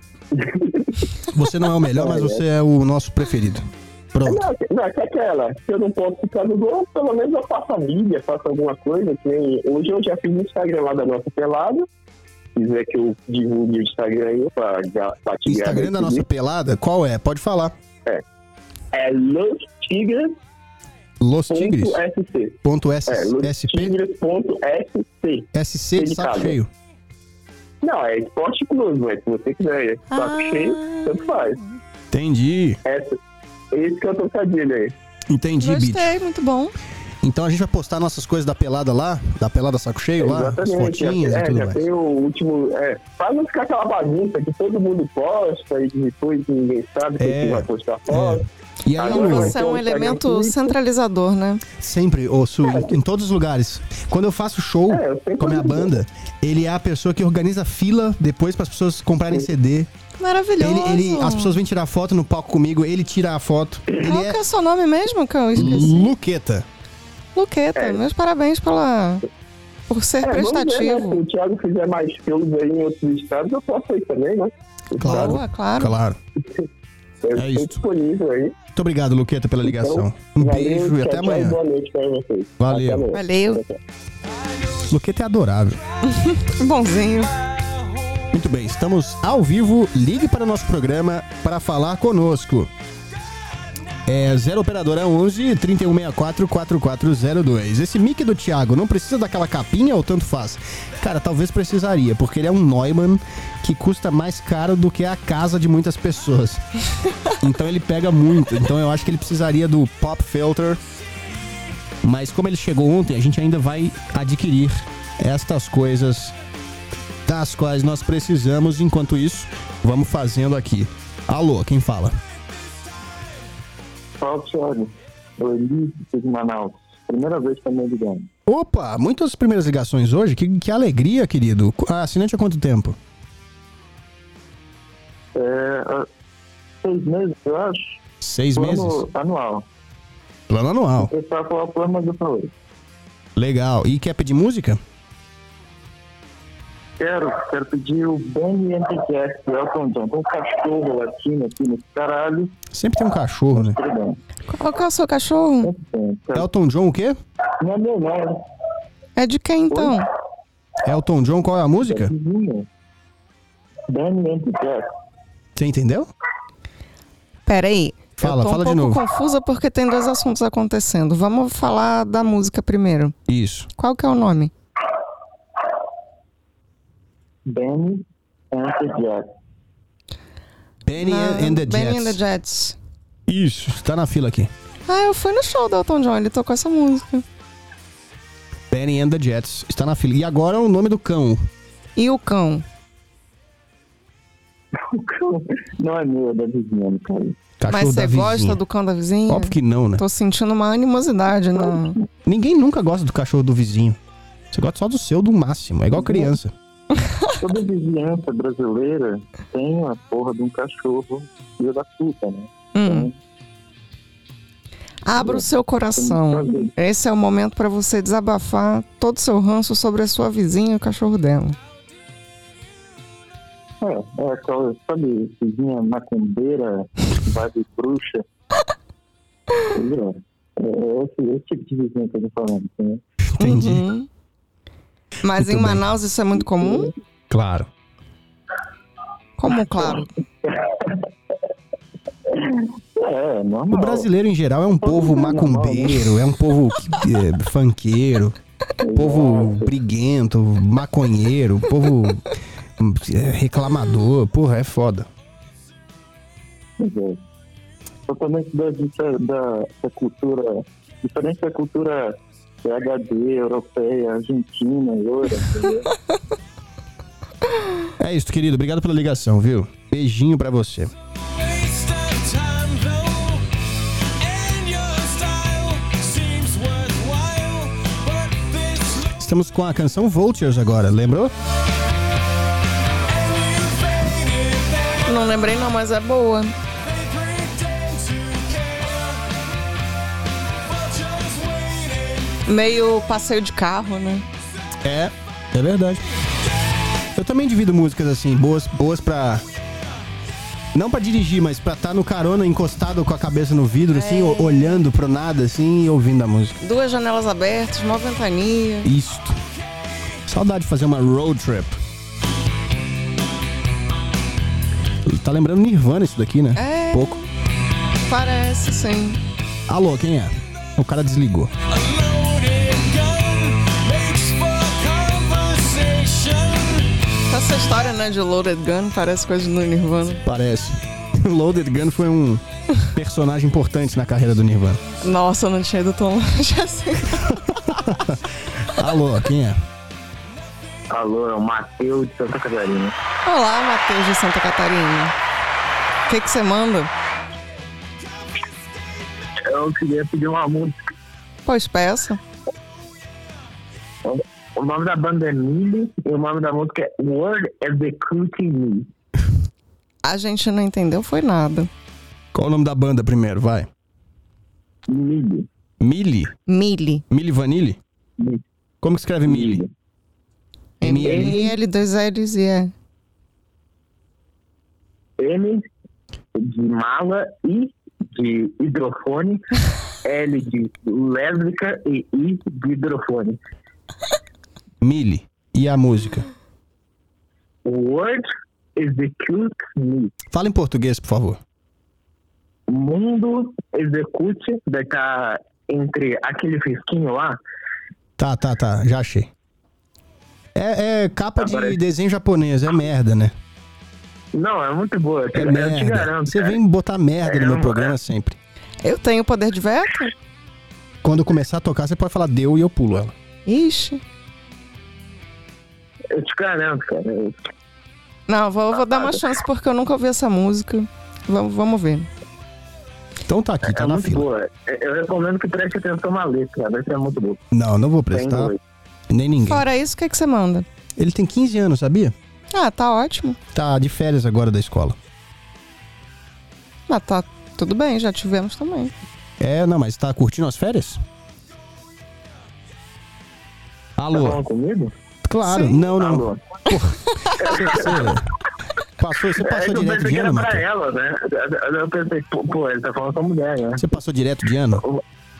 Você não é o melhor, mas você é o nosso preferido. Pronto. Não, não, que aquela. Se eu não posso ficar no gol, pelo menos eu faço a mídia, faço alguma coisa. Que nem, hoje eu já fiz o Instagram lá da nossa pelada. Se quiser que eu divulgue o Instagram aí pra, pra te Instagram da nossa pelada, qual é? Pode falar. É Los Tigres. Los Tigres. Ponto SC. Ponto S, É, Los SP, Tigres. Ponto SC. S C de saco Dedicado. cheio. Não, é Esporte Plus, mas se você quiser saco Ah. cheio, tanto faz. Entendi. Essa, esse que é o trocadilho aí. Entendi, Beat. Gostei, muito bom. Então a gente vai postar nossas coisas da pelada lá, da pelada saco cheio lá, as Exatamente. Já, fotinhas é, e tudo já mais. tem o último. É, pra não ficar aquela bagunça que todo mundo posta e depois ninguém sabe quem É, que vai postar foto. E aí, Agora Lu, vai Você é ter um o elemento Instagram centralizador, né? sempre, ô Su, em todos os lugares. Quando eu faço show É, eu sempre com a minha digo. banda, ele é a pessoa que organiza fila depois para as pessoas comprarem C D. Maravilhoso. Ele, ele, as pessoas vêm tirar foto no palco comigo, ele tira a foto. Ele Qual que é é o seu nome mesmo que eu esqueci? Luqueta. Luqueta. É. Meus parabéns pela... por ser É, vamos ver, né? Se prestativo. o Thiago fizer mais shows aí em outros estados, eu posso ir também, né? Claro, Boa, claro. claro. Eu É estou isso. disponível aí. Muito obrigado, Luqueta, pela ligação. Um Valeu, beijo e tchau, até tchau, amanhã. Boa noite pra vocês. Valeu. Até amanhã. Valeu. Tchau, tchau. Luqueta é adorável. Bonzinho. Muito bem, estamos ao vivo. Ligue para o nosso programa para falar conosco. É zero operadora onze, trinta e um sessenta e quatro, quarenta e quatro zero dois. Esse mic do Thiago não precisa daquela capinha ou tanto faz? Cara, talvez precisaria, porque ele é um Neumann que custa mais caro do que a casa de muitas pessoas. Então ele pega muito. Então eu acho que ele precisaria do Pop Filter. Mas como ele chegou ontem, a gente ainda vai adquirir estas coisas das quais nós precisamos. Enquanto isso, vamos fazendo aqui. Alô, quem fala? Fala, Thiago. Eu li de Manaus. Primeira vez que eu me ligando. Opa, muitas primeiras ligações hoje. Que, que alegria, querido. Ah, assinante há quanto tempo? É, ah, seis meses, eu acho. Seis meses? Plano anual. Plano anual. Eu estava com o plano, mas eu falei. Legal. E quer pedir música? Quero, quero pedir o Benny and the Jets do Elton John. Tem um cachorro latino aqui nesse caralho. Sempre tem um cachorro, né? Tudo bem. Qual que é o seu cachorro? Sempre tem. Quero- Elton John o quê? Não é meu, não. É de quem, então? Elton John, qual é a música? Vizinho. Benny and the Jets. Você entendeu? Peraí. Fala, eu tô fala um de pouco novo. confusa porque tem dois assuntos acontecendo. Vamos falar da música primeiro. Isso. Qual que é o nome? Benny and the Jets. Benny Na- and the Benny Jets. and the Jets. Isso, tá na fila aqui. Ah, eu fui no show do Elton John, ele tocou essa música. Benny Benny and the Jets. Está na fila. E agora o nome do cão. E o cão? O cão não é meu, é da vizinha, cara. Cachorro Mas da você vizinha. gosta do cão da vizinha? Óbvio que não, né? Tô sentindo uma animosidade, não. Ninguém nunca gosta do cachorro do vizinho. Você gosta só do seu, do máximo. É igual criança. Toda vizinhança brasileira tem a porra de um cachorro filho da puta, né? Hum. Abra o seu coração. Esse é o momento pra você desabafar todo o seu ranço sobre a sua vizinha e o cachorro dela. É, é aquela, sabe, vizinha macumbeira, vibe bruxa. É, é esse, esse tipo de vizinha que eu tô falando, né? Entendi. Uhum. Mas Muito em bem. Manaus isso é muito comum? Claro. Como, claro? É, normal. O brasileiro, em geral, é um povo macumbeiro, é um povo é, funkeiro, um povo briguento, maconheiro, um povo é, reclamador. Porra, é foda. É. Totalmente da, da, da cultura, diferente da cultura H D, europeia, argentina, loira. É isso, querido. Obrigado pela ligação, viu? Beijinho pra você. Estamos com a canção Vultures agora, lembrou? Não lembrei não, mas é boa. Meio passeio de carro, né? É, é verdade. Eu também divido músicas assim, boas, boas pra... Não pra dirigir, mas pra estar no carona encostado com a cabeça no vidro, assim, É. o- olhando pro nada, assim, e ouvindo a música. Duas janelas abertas, uma ventania. Isto. Saudade de fazer uma road trip. Tá lembrando Nirvana isso daqui, né? É. Pouco. Parece, sim. Alô, quem é? O cara desligou. Essa história, né, de Loaded Gun parece coisa do Nirvana. Parece. Loaded Gun foi um personagem importante na carreira do Nirvana. Nossa, eu não tinha ido tão longe assim. Alô, quem é? Alô, é o Matheus de Santa Catarina. Olá, Matheus de Santa Catarina. O que que você manda? Eu queria pedir uma música. Pois peça. O nome da banda é Millie e o nome da música é Word Executing Me. A gente não entendeu, foi nada. Qual o nome da banda primeiro, vai? Millie. Milli? Mili. Milli Vanilli? Millie. Como que escreve Milli? M L, dois L's e E. M de mala, I de hidrofone, L de lésbica e I de hidrofone. Milli. E a música? Word Execute Me. Fala em português, por favor. Mundo execute, vai estar entre aquele risquinho lá. Tá, tá, tá. Já achei. É, é capa de Aparece. desenho japonês. É merda, né? Não, é muito boa. É eu te merda. garanto. Você cara. vem botar merda no É, meu não- programa é. sempre. Eu tenho poder de veto? Quando eu começar a tocar, você pode falar deu e eu pulo ela. Ixi. Eu te garanto, cara. Eu- Não, vou, vou dar uma chance porque eu nunca ouvi essa música. Vamos, vamos ver. Então tá aqui, tá é na muito fila. boa. Eu recomendo que preste atenção na letra, a letra é muito boa. Não, não vou Tem prestar. inglês. Nem ninguém. Fora isso, o que que você manda? Ele tem quinze anos, sabia? Ah, tá ótimo. Tá de férias agora da escola. Ah, tá tudo bem, já tivemos também. É, não, mas tá curtindo as férias? Tá Alô? falando comigo? Claro, Sim. não, não. Alô. Você passou, você É passou que eu direto pensei de que era ano, pra Matheus? ela, né? Eu pensei, pô, pô, ele tá falando com a mulher, né? Você passou direto de ano?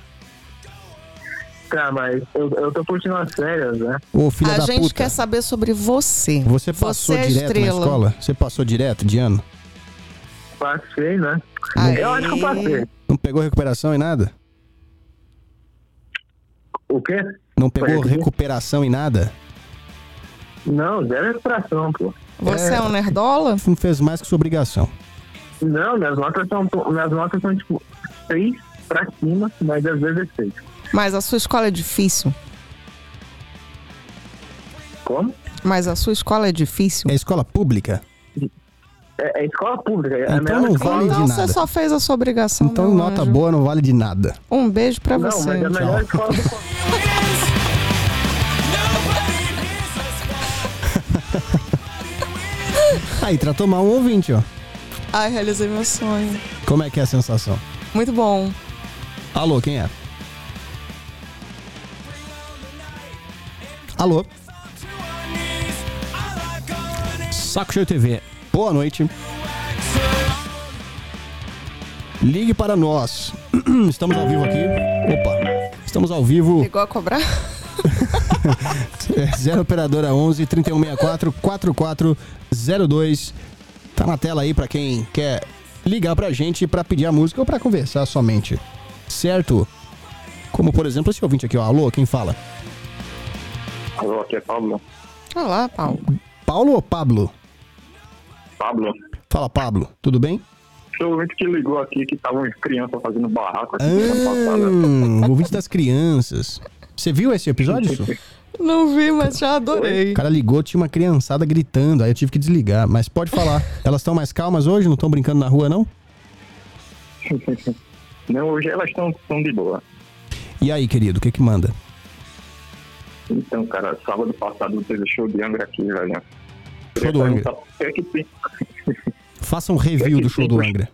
Tá, mas eu, eu tô curtindo as férias, né? Ô, filha a da gente puta. quer saber sobre você. Você passou Você é a direto na estrela. escola? Você passou direto de ano? Passei, né? Aê. Eu acho que eu passei. Não pegou recuperação em nada? O quê? Não pegou Foi aqui? recuperação em nada? Não, zero recuperação, pô. Você é, É. um nerdola? Não fez mais que sua obrigação. Não, minhas notas são, minhas notas são tipo seis pra cima, mas às vezes é seis. Mas a sua escola é difícil? Como? Mas a sua escola é difícil? É escola pública? É, é escola pública. É a Então melhor não escola. vale de Então nada. você só fez a sua obrigação. Então meu nota anjo. boa não vale de nada. Um beijo pra Não, você. mas é a melhor escola do Aí, tratou mal um ouvinte, ó. Ai, realizei meu sonho. Como é que é a sensação? Muito bom. Alô, quem é? Alô? Saco Cheio T V. Boa noite. Ligue para nós. Estamos ao vivo aqui. Opa. Estamos ao vivo. Ligou a cobrar? zero operadora onze, trinta e um sessenta e quatro, quarenta e quatro zero dois. Tá na tela aí pra quem quer ligar pra gente pra pedir a música ou pra conversar somente. Certo? Como, por exemplo, esse ouvinte aqui, ó. Alô, quem fala? Alô, aqui é Pablo. Olá, Paulo. Paulo ou Pablo? Pablo. Fala, Pablo. Tudo bem? Foi o ouvinte que ligou aqui que estavam crianças fazendo barraco aqui semana passada. Ah, o ouvinte das crianças. Você viu esse episódio, Su? Não vi, mas já adorei. O cara ligou, tinha uma criançada gritando, aí eu tive que desligar. Mas pode falar. Elas estão mais calmas hoje? Não estão brincando na rua, não? Não, hoje elas estão de boa. E aí, querido, o que que manda? Então, cara, sábado passado teve show de Angra aqui, velho. Show do Angra. O que é que tem? Faça um review do show do Angra.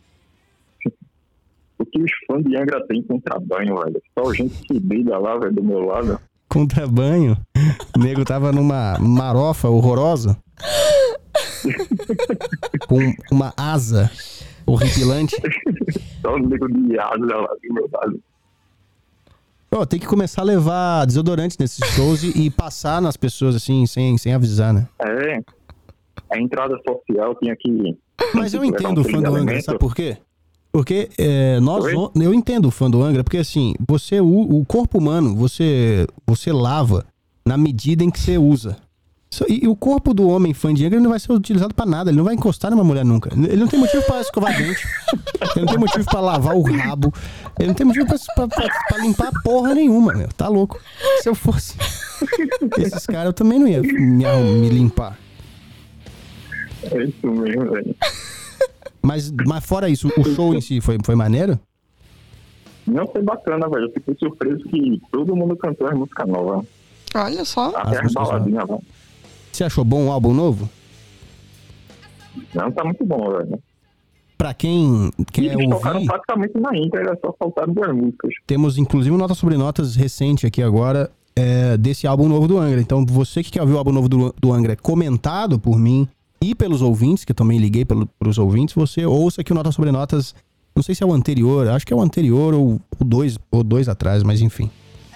O que os fãs de Angra tem contra banho, velho? Só gente que briga lá, velho, do meu lado. Contra banho? O nego tava numa marofa horrorosa. Com uma asa horripilante. Só o nego de asa lá do meu lado. Pô, tem que começar a levar desodorantes nesses shows e, e passar nas pessoas assim, sem, sem avisar, né? É. A entrada social tinha que... Mas eu entendo o fã do Angra, elemento. sabe por quê? Porque é, nós, Oi? eu entendo o fã do Angra, porque assim, você, o, o corpo humano, você, você lava na medida em que você usa. E, e o corpo do homem fã de Angra não vai ser utilizado pra nada, ele não vai encostar numa mulher nunca. Ele não tem motivo pra escovar dente, ele não tem motivo pra lavar o rabo, ele não tem motivo pra, pra, pra, pra limpar porra nenhuma, meu. Tá louco. Se eu fosse esses caras, eu também não ia me, me limpar. É isso mesmo, velho. Mas, mas fora isso, o show em si foi, foi maneiro? Não, foi bacana, velho. Eu fiquei surpreso que todo mundo cantou as músicas novas. Olha só. Até as músicas baladinhas, velho. Você achou bom o álbum novo? Não, tá muito bom, velho. Pra quem E quer eles tocaram ouvir, praticamente na íntegra, só faltaram duas músicas. temos inclusive um Nota Sobre Notas recente aqui agora, é, desse álbum novo do Angra. Então você que quer ouvir o álbum novo do, do Angra comentado por mim e pelos ouvintes, que eu também liguei pelo, pros ouvintes, você ouça aqui o Nota Sobre Notas, não sei se é o anterior, acho que é o anterior ou o dois, ou dois atrás, mas enfim.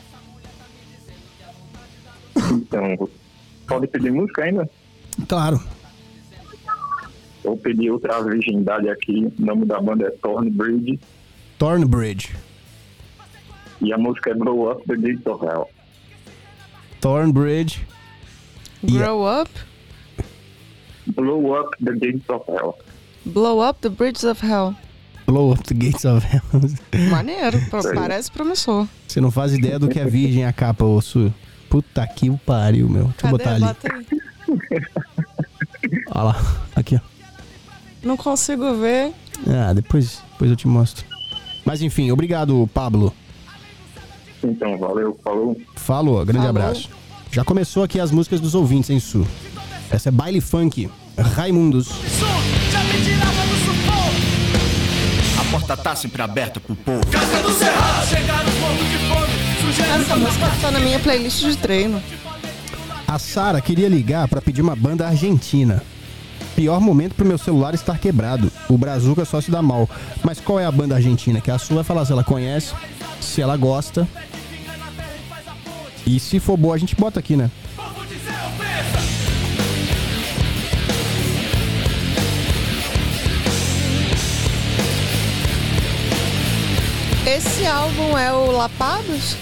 Então, pode pedir música ainda? Claro. Vou pedir outra virgindade aqui. O nome da banda é Thornbridge. Thornbridge. E a música é Blow Up the Gates of Hell. Thornbridge. Grow up, Blow Up the Gates of Hell. blow up the bridges of hell. Blow Up the Gates of Hell. Maneiro, pro- Sei. parece promissor. Você não faz ideia do que é virgem a capa, ô Su. Puta que o pariu, meu. Deixa eu Cadê? botar ali. Bota aí. Olha lá. Aqui, ó. Não consigo ver. Ah, depois, depois eu te mostro. Mas enfim, obrigado, Pablo. Então, valeu, falou. Falou, grande Falou. abraço. Já começou aqui as músicas dos ouvintes, hein, Su? Essa é Baile Funk, Raimundos. Já me tirava do sufoco. A porta tá sempre aberta pro povo. Casca do Cerrado, chegar no ponto de fome. Sujeira Essa música tá na minha playlist de treino. A Sara queria ligar pra pedir uma banda argentina. Pior momento pro meu celular estar quebrado. O Brazuca só se dá mal. Mas qual é a banda argentina? Que a Su vai falar se ela conhece, se ela gosta. E se for boa, a gente bota aqui, né? Esse álbum é o Lapados?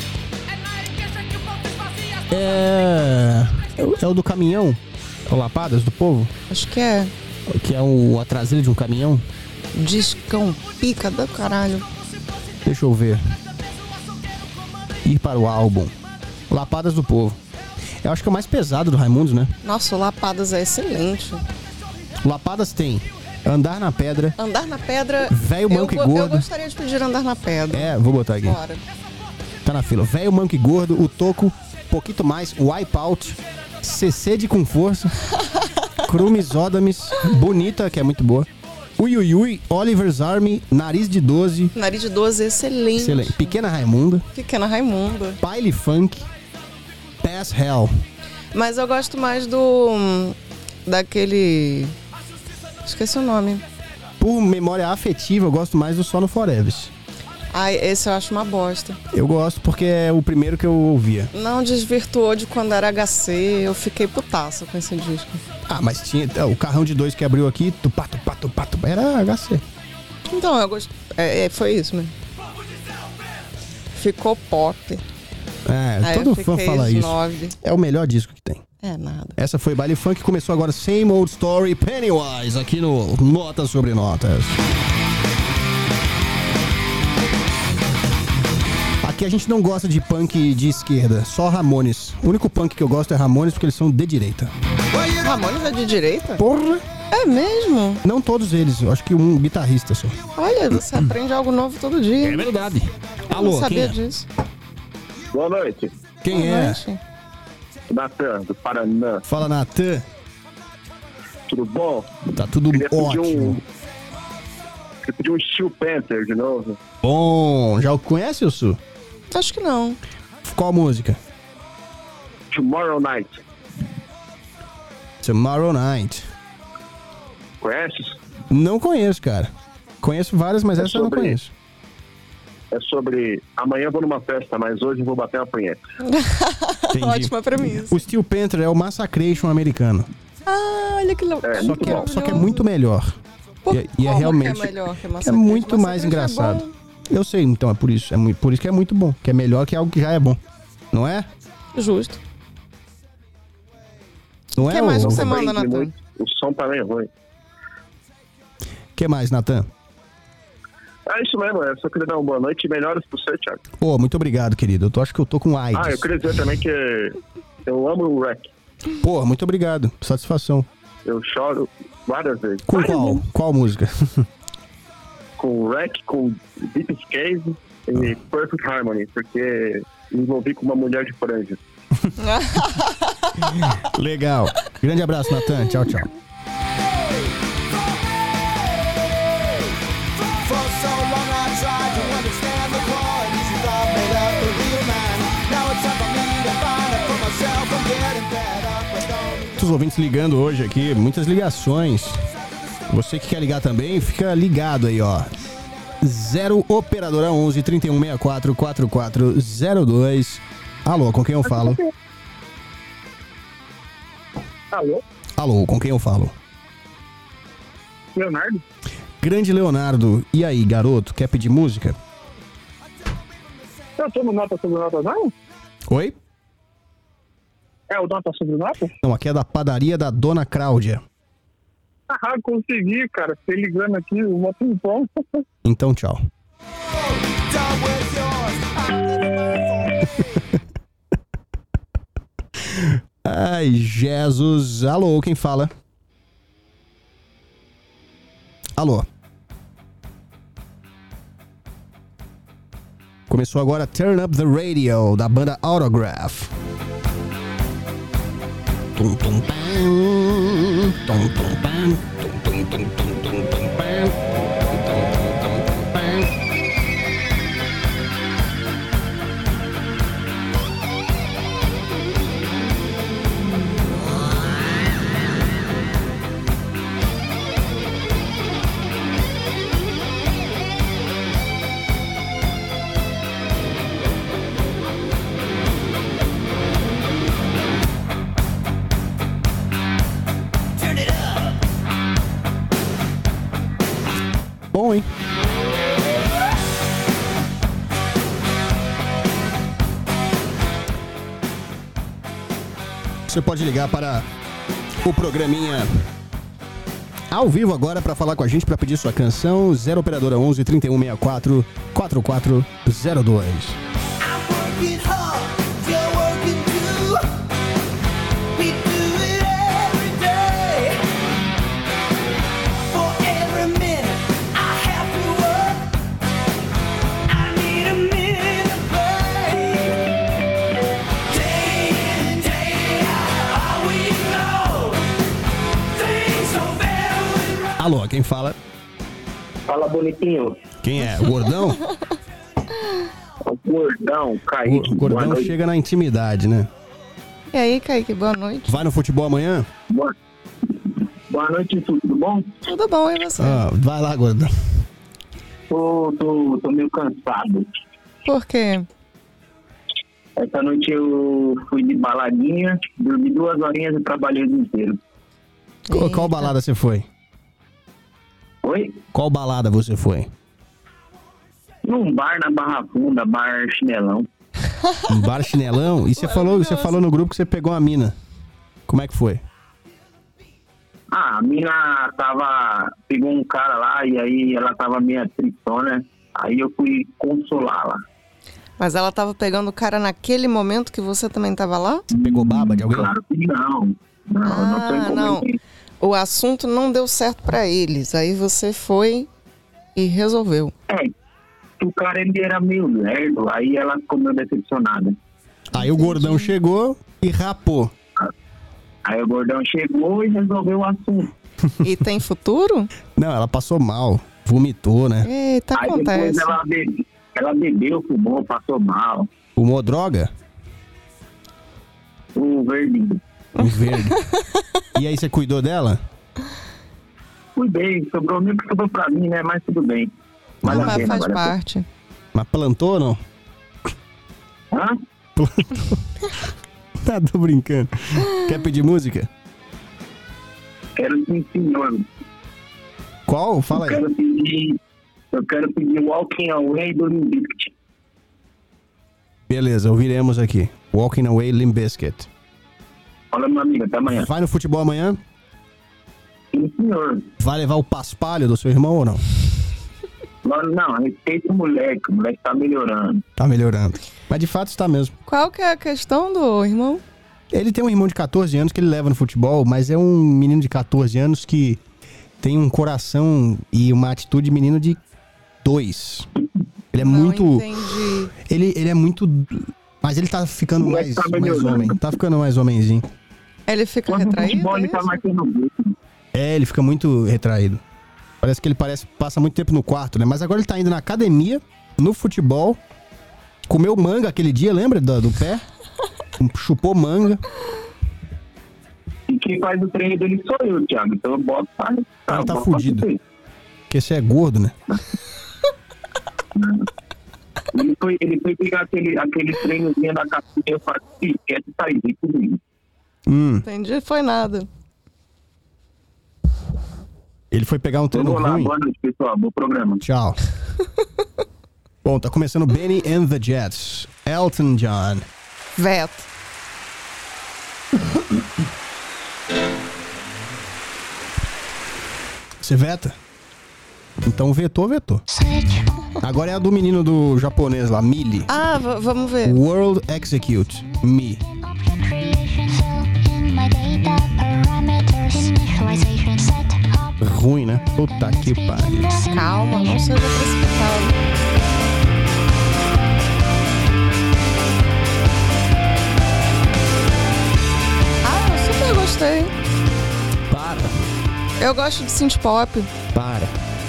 É. É o do caminhão? É o Lapadas do Povo? Acho que é. Que é o, a traseira de um caminhão? Discão pica do caralho. Deixa eu ver. Ir para o álbum. Lapadas do Povo. Eu acho que é o mais pesado do Raimundos, né? Nossa, o Lapadas é excelente. Lapadas tem Andar na Pedra. Andar na Pedra... Velho, Manco e eu, Gordo. Eu gostaria de pedir Andar na Pedra. É, vou botar aqui. Bora. Tá na fila. Velho, Manco e Gordo, O Toco, Pouquito Mais, Wipeout, C C de Com Força, Crumizódames, Bonita, que é muito boa, Ui Ui Ui, Oliver's Army, Nariz de doze. Nariz de doze, excelente. Excelente. Pequena Raimunda. Pequena Raimunda. Baile Funk, Pass Hell. Mas eu gosto mais do... daquele... Esqueci o nome. Por memória afetiva, eu gosto mais do Só no Forever. Ai, esse eu acho uma bosta. Eu gosto porque é o primeiro que eu ouvia. Não desvirtuou de quando era H C, eu fiquei putaça com esse disco. Ah, mas tinha o carrão de dois que abriu aqui, tupá, tupá, tupá, tupá, era H C. Então, eu gostei. É, é, foi isso mesmo. Ficou pop. É, Aí todo eu fã fiquei fala snob. isso. É o melhor disco que tem. É nada. Essa foi Baile Funk, começou agora Same Old Story, Pennywise, aqui no Notas sobre Notas. Aqui a gente não gosta de punk de esquerda, só Ramones. O único punk que eu gosto é Ramones porque eles são de direita. Ramones é de direita? Porra! É mesmo? Não todos eles, eu acho que um guitarrista só. Olha, você aprende algo novo todo dia. É verdade. Eu Alô, não sabia quem é? disso. Boa noite. Quem Boa é? noite. Natan, do Paraná. Fala, Natan. Tudo bom? Tá tudo Queria pedir ótimo. um... Queria pedir um Steel Panther de novo. Bom, já o conhece, Su? Acho que não. Qual música? Tomorrow Night. Tomorrow Night. Conheces? Não conheço, cara. Conheço várias, mas É essa eu não sobre- conheço. É sobre... Amanhã eu vou numa festa, mas hoje eu vou bater uma punheta. Entendi. Ótima premissa. O Steel Panther é o Massacration americano. Ah, olha que louco. É, Só que, é, só que é muito melhor. Por E, é- e é como realmente. que é melhor que é Massacre? muito mais Massacre é engraçado. bom. Eu sei, então é por isso. É muito, por isso que é muito bom. Que é melhor que algo que já é bom. Não é? Justo. Não Que é? mais o... você manda, Aprendi Natan? muito. O som tá meio ruim. que mais, Natan? É isso mesmo, eu só queria dar uma boa noite e melhoras pro você, Thiago. Pô, muito obrigado, querido. Eu tô, acho que eu tô com AIDS. Ah, eu queria dizer também que eu amo o Rec. Pô, muito obrigado. Satisfação. Eu choro várias vezes. Com Várias qual? vezes. Qual música? Com o Rec, com Deep Scase e Perfect Harmony, porque me envolvi com uma mulher de franja. Legal. Grande abraço, Natan. Tchau, tchau. Muitos ouvintes ligando hoje aqui, muitas ligações. Você que quer ligar também, fica ligado aí, ó. zero operadora onze, trinta e um sessenta e quatro, quarenta e quatro zero dois. Alô, com quem eu falo? Alô? Alô, com quem eu falo? Leonardo? Grande Leonardo. E aí, garoto, quer pedir música? Eu tô no Nota sobre Nota, não? Oi? É o Nota sobre Nota? Não, aqui é da padaria da Dona Cláudia. Ah, consegui, cara. Fiquei ligando aqui, o moto em pão. Então, tchau. Ai, Jesus. Alô, quem fala? Alô. Começou agora Turn Up The Radio, da banda Autograph. Tum, tum, pam, tum, tum, pam, tum, tum, tum, tum, tum, tum, pam, tum, tum, tum, tum, pam. Bom, hein? Você pode ligar para o programinha ao vivo agora para falar com a gente, para pedir sua canção. zero operadora onze, trinta e um sessenta e quatro, quarenta e quatro zero dois. Alô, quem fala? Fala, bonitinho. Quem é? O Gordão? O Gordão, Kaique. O Gordão chega na intimidade, né? E aí, Kaique, boa noite. Vai no futebol amanhã? Boa, Boa noite, tudo bom? Tudo bom, e você? Ah, vai lá, Gordão. Tô, tô, tô meio cansado. Por quê? Essa noite eu fui de baladinha, dormi duas horinhas e trabalhei o dia inteiro. Qual, qual balada você foi? Oi? Qual balada você foi? Num bar na Barra Funda, bar Chinelão. Um bar Chinelão? E você falou, você falou no grupo que você pegou uma mina. Como é que foi? Ah, a mina tava... Pegou um cara lá e aí ela tava meio tristona. Aí eu fui consolá-la. Mas ela tava pegando o cara naquele momento que você também tava lá? Você pegou baba de alguém? Claro que não. Não, não tô Ah, não. inconveniente. O assunto não deu certo pra eles. Aí você foi e resolveu. É, o cara ele era meio lerdo, aí ela ficou meio decepcionada. Aí o Gordão chegou e rapou. Aí o Gordão chegou e resolveu o assunto. E tem futuro? Não, ela passou mal. Vomitou, né? Eita, Aí acontece. depois ela, bebe, ela bebeu, fumou, passou mal. Fumou droga? O verdinho. O verde. E aí você cuidou dela? Cuidei, sobrou meio que sobrou pra mim, né? Mas tudo bem. Não, Vale a mas pena, faz vale a pena. parte. Mas plantou ou não? Hã? Plantou. Tá, tô brincando. Quer pedir música? Quero sim, senhor. Qual? Fala Eu aí. quero pedir, eu quero pedir Walking Away do Limp Bizkit. Beleza, ouviremos aqui. Walking Away, Limp Bizkit. Olha, meu amigo, até amanhã. Vai no futebol amanhã? Sim, senhor. Vai levar o paspalho do seu irmão ou não? Não, não, respeita o moleque, o moleque tá melhorando. Tá melhorando. Mas de fato está mesmo. Qual que é a questão do irmão? Ele tem um irmão de catorze anos que ele leva no futebol, mas é um menino de catorze anos que tem um coração e uma atitude de menino de dois. Ele é Não muito... entendi. Ele, ele é muito... Mas ele tá ficando O mais, moleque tá mais melhorando. homem. Tá ficando mais homenzinho. Ele fica Quando o retraído? futebol é ele tá isso? marcando o gol. É, ele fica muito retraído. Parece que ele parece passa muito tempo no quarto, né? Mas agora ele tá indo na academia, no futebol, comeu manga aquele dia, lembra do, do pé? Chupou manga. E quem faz o treino dele sou eu, Thiago. Então eu boto pra... O cara tá eu boto pra fudido. você. Porque você é gordo, né? Ele foi, ele foi pegar aquele, aquele treinozinho da capinha e eu falei, sim, quer sair, vem comigo. Hum. Entendi, foi nada. Ele foi pegar um treino Vamos lá, ruim. boa noite, pessoal. Bom programa. Tchau. Bom, tá começando Benny and the Jets. Elton John. Veto. Você veta? Então vetou, vetou. Agora é a do menino do japonês lá, Mili. Ah, v- vamos ver. World Execute Me. Ruim, né? Puta que pariu. Calma, não seja precipitado. Ah, eu super gostei. Para, Eu gosto de synth pop. para.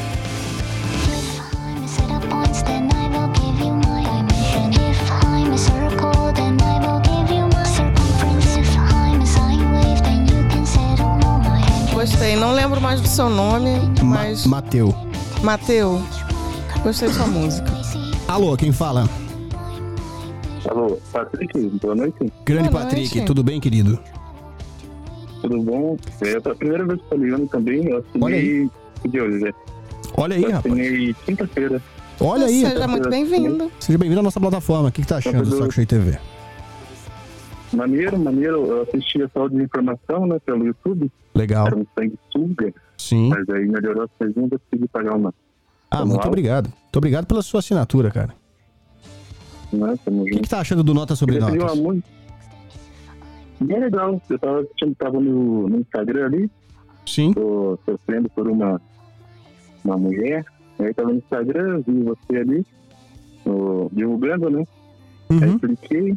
Gostei. Não lembro mais do seu nome, Ma mas... Mateu. Mateu, gostei da sua música. Alô, quem fala? Alô, Patrick, boa noite. Grande Boa Patrick, noite. tudo bem, querido? Tudo bom? É a primeira vez que tô ligando também. Eu Olha assinei... Que dia hoje é? Olha aí, Eu rapaz. assinei quinta-feira. Olha aí, Seja rapaz. muito bem-vindo. Seja bem-vindo à nossa plataforma. O que, que tá achando do Saco Cheio T V? Maneiro, maneiro. Eu assisti a saúde de informação, né, pelo YouTube. Legal. Era um sanguessuga, Sim. mas aí melhorou as perguntas, consegui pagar uma. Ah, Vamos muito lá. obrigado. Muito obrigado pela sua assinatura, cara. Né, tamo O que, junto. que tá achando do Nota sobre Eu pedi Notas? uma música. Bem legal. Eu tava assistindo, tava no, no Instagram ali, Sim. tô sofrendo por uma, uma mulher. Aí tava no Instagram, vi você ali, no, divulgando, né? Aí Uhum. cliquei,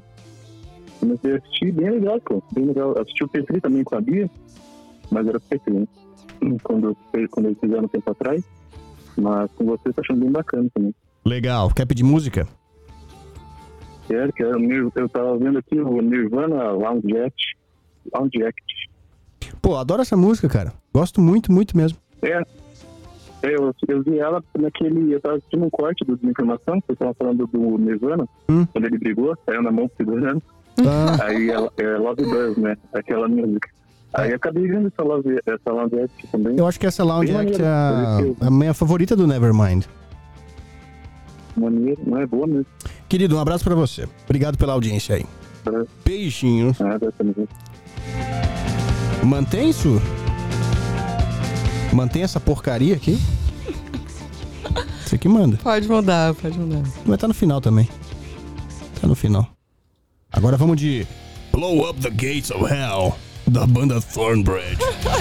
comecei a assistir, bem legal, pô. Bem legal. Assisti o Petri também, sabia? Mas era o Petri, né? quando, quando eles fizeram um tempo atrás. Mas com você tá achando bem bacana também. Legal. Quer pedir música? Quero, quero. Eu tava vendo aqui o Nirvana Lounge Act. Lounge Act. Pô, adoro essa música, cara. Gosto muito, muito mesmo. É. é eu, eu vi ela naquele... Eu tava assistindo um corte do Desinformação, que vocês estavam falando do Nirvana, hum. quando ele brigou, saiu na mão segurando. Ah. Aí é, é Love Does, né? Aquela música. Aí eu acabei vendo essa Lounge, essa Lounge Act também. Eu acho que essa Lounge Act é a, a minha favorita do Nevermind. Maneiro, não é boa mesmo. Querido, um abraço pra você. Obrigado pela audiência aí. É. Beijinho. Ah, dá também. Mantém isso? Mantém essa porcaria aqui? Você que manda. Pode mudar, pode mudar. Mas tá no final também. Tá no final. Agora vamos de Blow Up the Gates of Hell, da banda Thornbridge.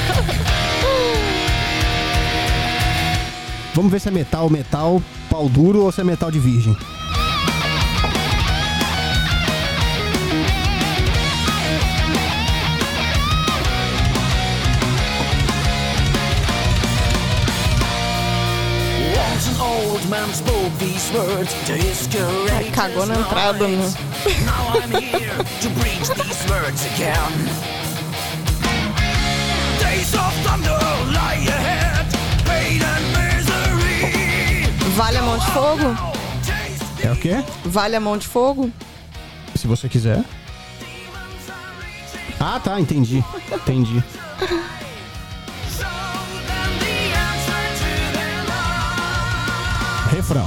Vamos ver se é metal, metal, pau duro ou se é metal de virgem. Ai, cagou na entrada, né? Vale a mão de fogo? É o quê? Vale a mão de fogo? Se você quiser. Ah, tá, entendi. Entendi. Refrão.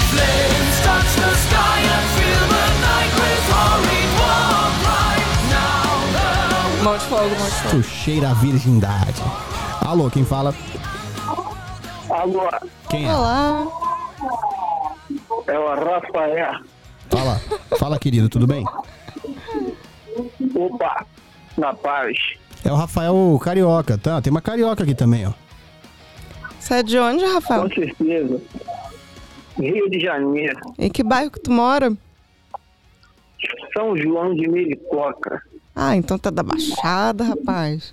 Mão de fogo, mão de fogo. Tu cheira a virgindade. Alô, quem fala? Alô, Quem é? Olá. é o Rafael. Fala. Fala, querido, tudo bem? Opa, na paz. É o Rafael Carioca, tá? Tem uma carioca aqui também, ó. Você é de onde, Rafael? Com certeza. Rio de Janeiro. Em que bairro que tu mora? São João de Miricoca. Ah, então tá da Baixada, rapaz.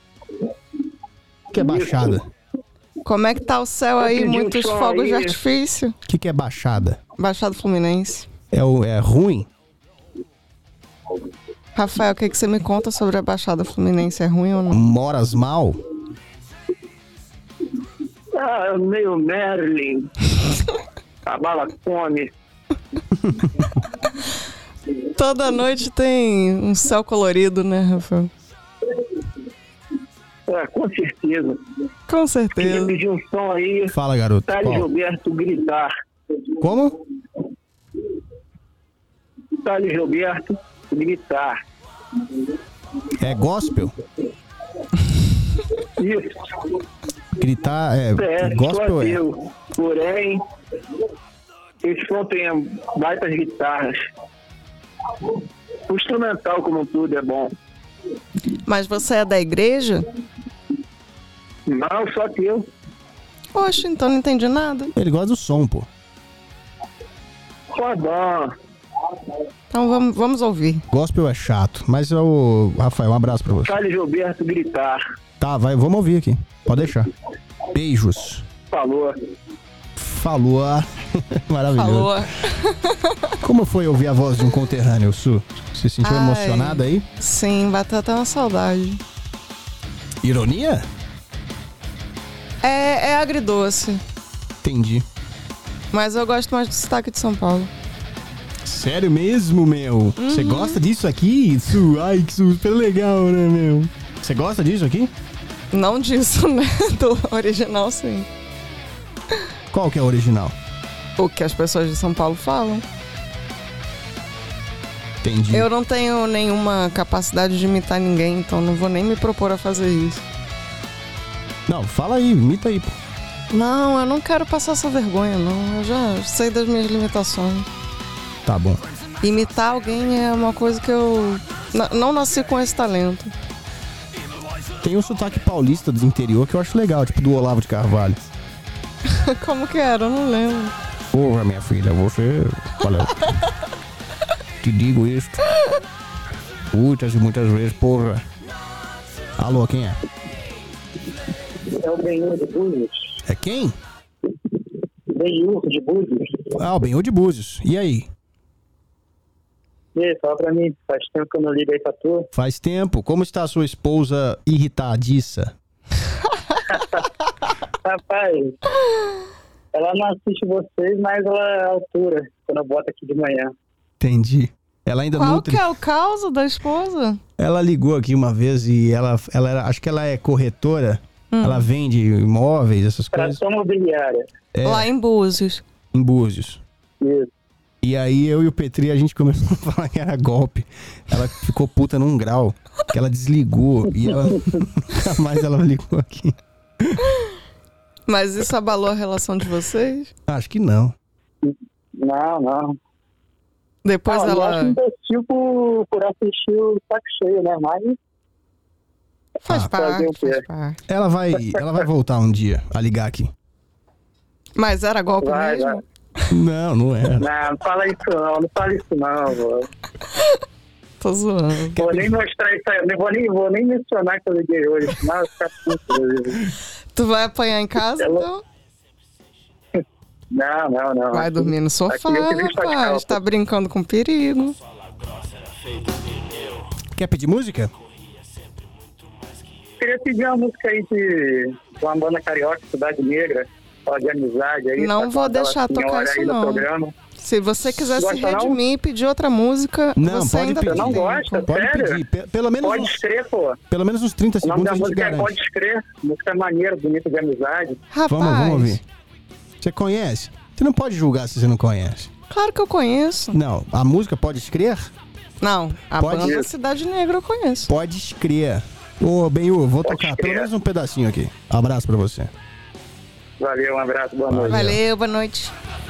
O que é baixada? Como é que tá o céu aí? pedi um Muitos som fogos de aí. artifício. O que, que é baixada? Baixada Fluminense. É, o, é ruim? Rafael, o que, que você me conta sobre a Baixada Fluminense? É ruim ou não? Moras mal? Ah, meio Merlin. A bala come. Toda noite tem um céu colorido, né, Rafael? É, com certeza. Com Queria certeza. pedir um som aí. Fala, garoto. Thales Qual? Roberto gritar. Como? Thales Roberto gritar. É gospel? Isso. Gritar é, É, gospel só é. eu. Porém, esse som tem baitas guitarras. O instrumental como um tudo é bom. Mas você é da igreja? Não, só que eu. Poxa, então não entendi nada. Ele gosta do som, pô. Só bom. Então vamos, vamos ouvir. Gospel é chato. Mas o Rafael, um abraço pra você. Thales Roberto gritar. Tá, vai, vamos ouvir aqui. Pode deixar. Beijos. Falou. Falou. Maravilhoso. Falou. Como foi ouvir a voz de um conterrâneo, Su? Você se sentiu Ai. emocionada aí? Sim, bateu até uma saudade. Ironia? É, é agridoce. Entendi. Mas eu gosto mais do sotaque de São Paulo. Sério mesmo, meu? Você Uhum. gosta disso aqui? Su, ai, que super legal, né, meu? Você gosta disso aqui? Não disso, né? Do original, sim. Qual que é o original? O que as pessoas de São Paulo falam. Entendi. Eu não tenho nenhuma capacidade de imitar ninguém, então não vou nem me propor a fazer isso. Não, fala aí, imita aí, pô. Não, eu não quero passar essa vergonha, não. Eu já sei das minhas limitações. Tá bom. Imitar alguém é uma coisa que eu n- não nasci com esse talento. Tem um sotaque paulista do interior que eu acho legal, tipo do Olavo de Carvalho. Como que era? Eu não lembro. Porra, minha filha, você... Olha, te digo isso. Muitas e muitas vezes, porra. Alô, quem é? É o Benhur de Búzios. É quem? Benhur de Búzios. Ah, o Benhur de Búzios. E aí? E aí, fala pra mim, faz tempo que eu não ligo aí pra tu. Faz tempo. Como está a sua esposa irritadiça? Rapaz, ela não assiste vocês, mas ela é a altura, quando eu boto aqui de manhã. Entendi. Ela ainda Qual nutre... que é o caso da esposa? Ela ligou aqui uma vez e ela, ela era, acho que ela é corretora. Hum. Ela vende imóveis, essas coisas. Tração mobiliária. É, Lá em Búzios. em Búzios. Isso. E aí eu e o Petri, a gente começou a falar que era golpe. Ela ficou puta num grau, que ela desligou e ela nunca mais ela ligou aqui. Mas isso abalou a relação de vocês? Acho que não. Não, não. Depois não, ela... Eu acho que investiu por, por assistir o saco cheio, né? Mas... Faz Ah, parte, o quê? faz parte. Ela vai, ela vai voltar um dia a ligar aqui. Mas era golpe Vai, mesmo? vai. Não, não era. Não, não fala isso não, não fala isso não, vô. Tô zoando. Vou nem mostrar isso aí, não vou nem, vou nem mencionar que eu liguei hoje, senão eu ficar puto. Tu vai apanhar em casa, Ela- então? Não, não, não. Vai dormir no sofá, Aqui eu queria estar de rapaz. calça. Tá brincando com perigo. Quer pedir música? Queria pedir uma música aí de de uma banda carioca, Cidade Negra, fala de amizade aí. Não tá com vou aquela deixar tocar senhora isso, aí no não. programa. Se você quiser se Gosta, não? redimir e pedir outra música, Não, você pode ainda pedir. tem Não tempo. gosta? Pode Sério? pedir. Pe- pelo menos Pode uns, crer, pô. pelo menos uns trinta O nome segundos da a gente música é garante. Pode Crer. Música maneira, bonita de amizade. Rapaz, Vamos, vamos ouvir. Você conhece? Você não pode julgar se você não conhece. claro que eu conheço. Não, a música Pode Escrever? Não, a Pode banda ir. Cidade Negra eu conheço. Pode Escrever. Ô, Benhur, vou Pode tocar crer. pelo menos um pedacinho aqui. Abraço pra você. Valeu, um abraço, boa noite. Valeu, boa noite.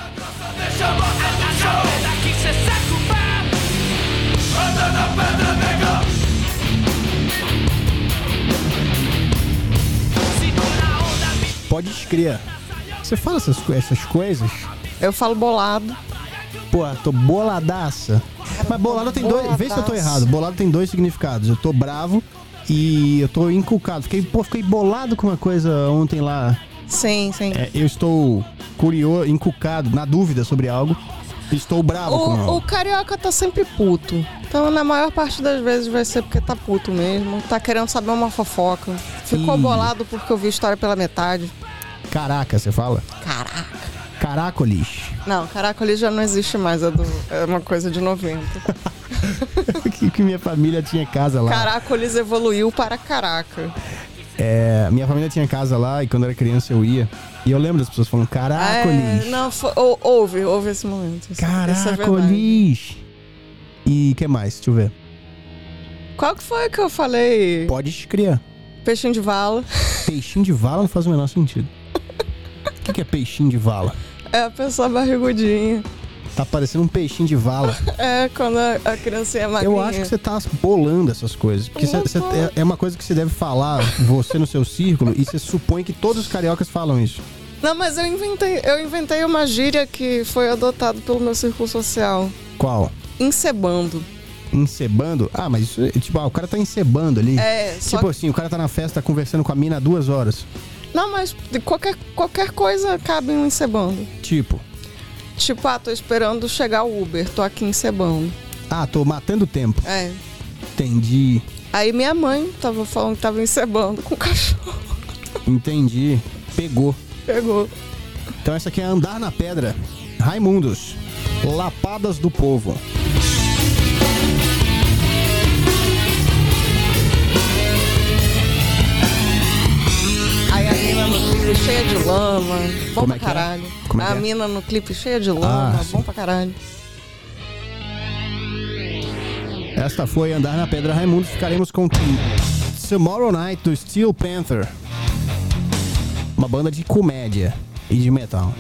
Pode Escrever. Você fala essas, co- essas coisas? Eu falo bolado. Pô, tô boladaça. Mas bolado tem dois... Vê se eu tô Boladaço. errado. Bolado tem dois significados. Eu tô bravo e eu tô inculcado. Fiquei, pô, fiquei bolado com uma coisa ontem lá. Sim, sim. É, eu estou curioso, inculcado, na dúvida sobre algo. Estou bravo com O, o algo. carioca tá sempre puto. Então, na maior parte das vezes, vai ser porque tá puto mesmo. Tá querendo saber uma fofoca. Ficou Ih. bolado porque eu vi a história pela metade. Caraca, você fala? Caraca. Caracolis. Não, caraca, ali já não existe mais. É, do, é uma coisa de noventa. que, que minha família tinha casa lá. Caracolis evoluiu para caraca. É, minha família tinha casa lá e quando eu era criança eu ia. E eu lembro das pessoas falando Caracolis. É, não, foi, ou- houve, houve esse momento. Isso, isso é verdade. Caracolis. E o que mais? Deixa eu ver. Qual que foi que eu falei? Pode escrever. Peixinho de vala. Peixinho de vala não faz o menor sentido. O que, que é peixinho de vala? É a pessoa barrigudinha. Tá parecendo um peixinho de vala. É, quando a, a criancinha é magrinha. Eu acho que você tá bolando essas coisas. Porque cê- cê- é- é uma coisa que você deve falar, você no seu círculo, e você supõe que todos os cariocas falam isso. Não, mas eu inventei, eu inventei uma gíria que foi adotada pelo meu círculo social. Qual? Encebando. Encebando? Ah, mas isso é tipo, ah, o cara tá encebando ali. É, só Tipo assim, o cara tá na festa conversando com a mina há duas horas. Não, mas de qualquer, qualquer coisa cabe um encebando. Tipo, Tipo, ah, tô esperando chegar o Uber, tô aqui encebando. ah, tô matando tempo. É. Entendi, Aí minha mãe tava falando que tava encebando com o cachorro. entendi. Pegou. Pegou. Então essa aqui é Andar na Pedra. Raimundos. Lapadas do Povo. Aí a mina no clipe cheia de lama. Bom Como pra é que é? caralho. Como é que a é? mina no clipe cheia de lama. Ah, bom sim. pra caralho. Esta foi Andar na Pedra Raimundos. Ficaremos com Tomorrow Night do Steel Panther. Uma banda de comédia e de metal.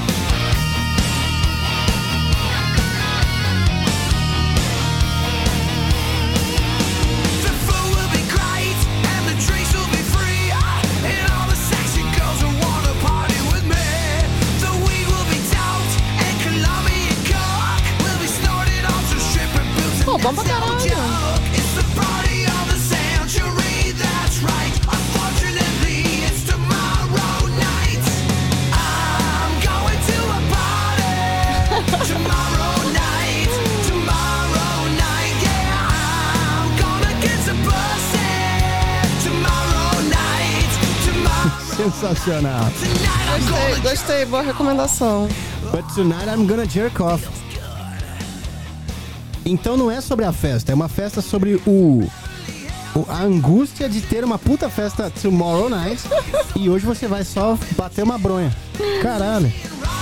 The food will be great and the drinks will be free, and all the sexy girls will wanna party with me. The weed will be doped and Colombian coke will be snorted onto stripper boobs. Pô, bom pra caralho. It's the party of the century, that's right. Unfortunately, it's tomorrow. Sensacional. Gostei, gostei, boa recomendação. But tonight I'm gonna jerk off. Então não é sobre a festa, é uma festa sobre o, o a angústia de ter uma puta festa tomorrow night e hoje você vai só bater uma bronha. Caralho.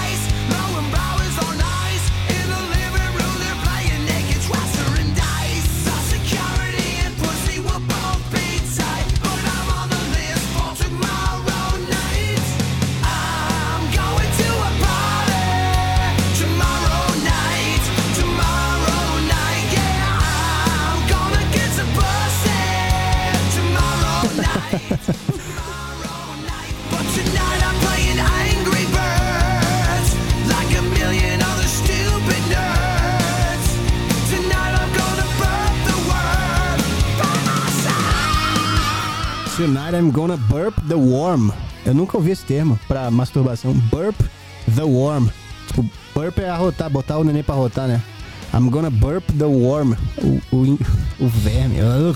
Tonight I'm gonna burp the worm. Eu nunca ouvi esse termo pra masturbação. Burp the worm. Tipo, burp é arrotar, botar o neném pra arrotar, né? I'm gonna burp the worm. O, o, o verme. Ugh.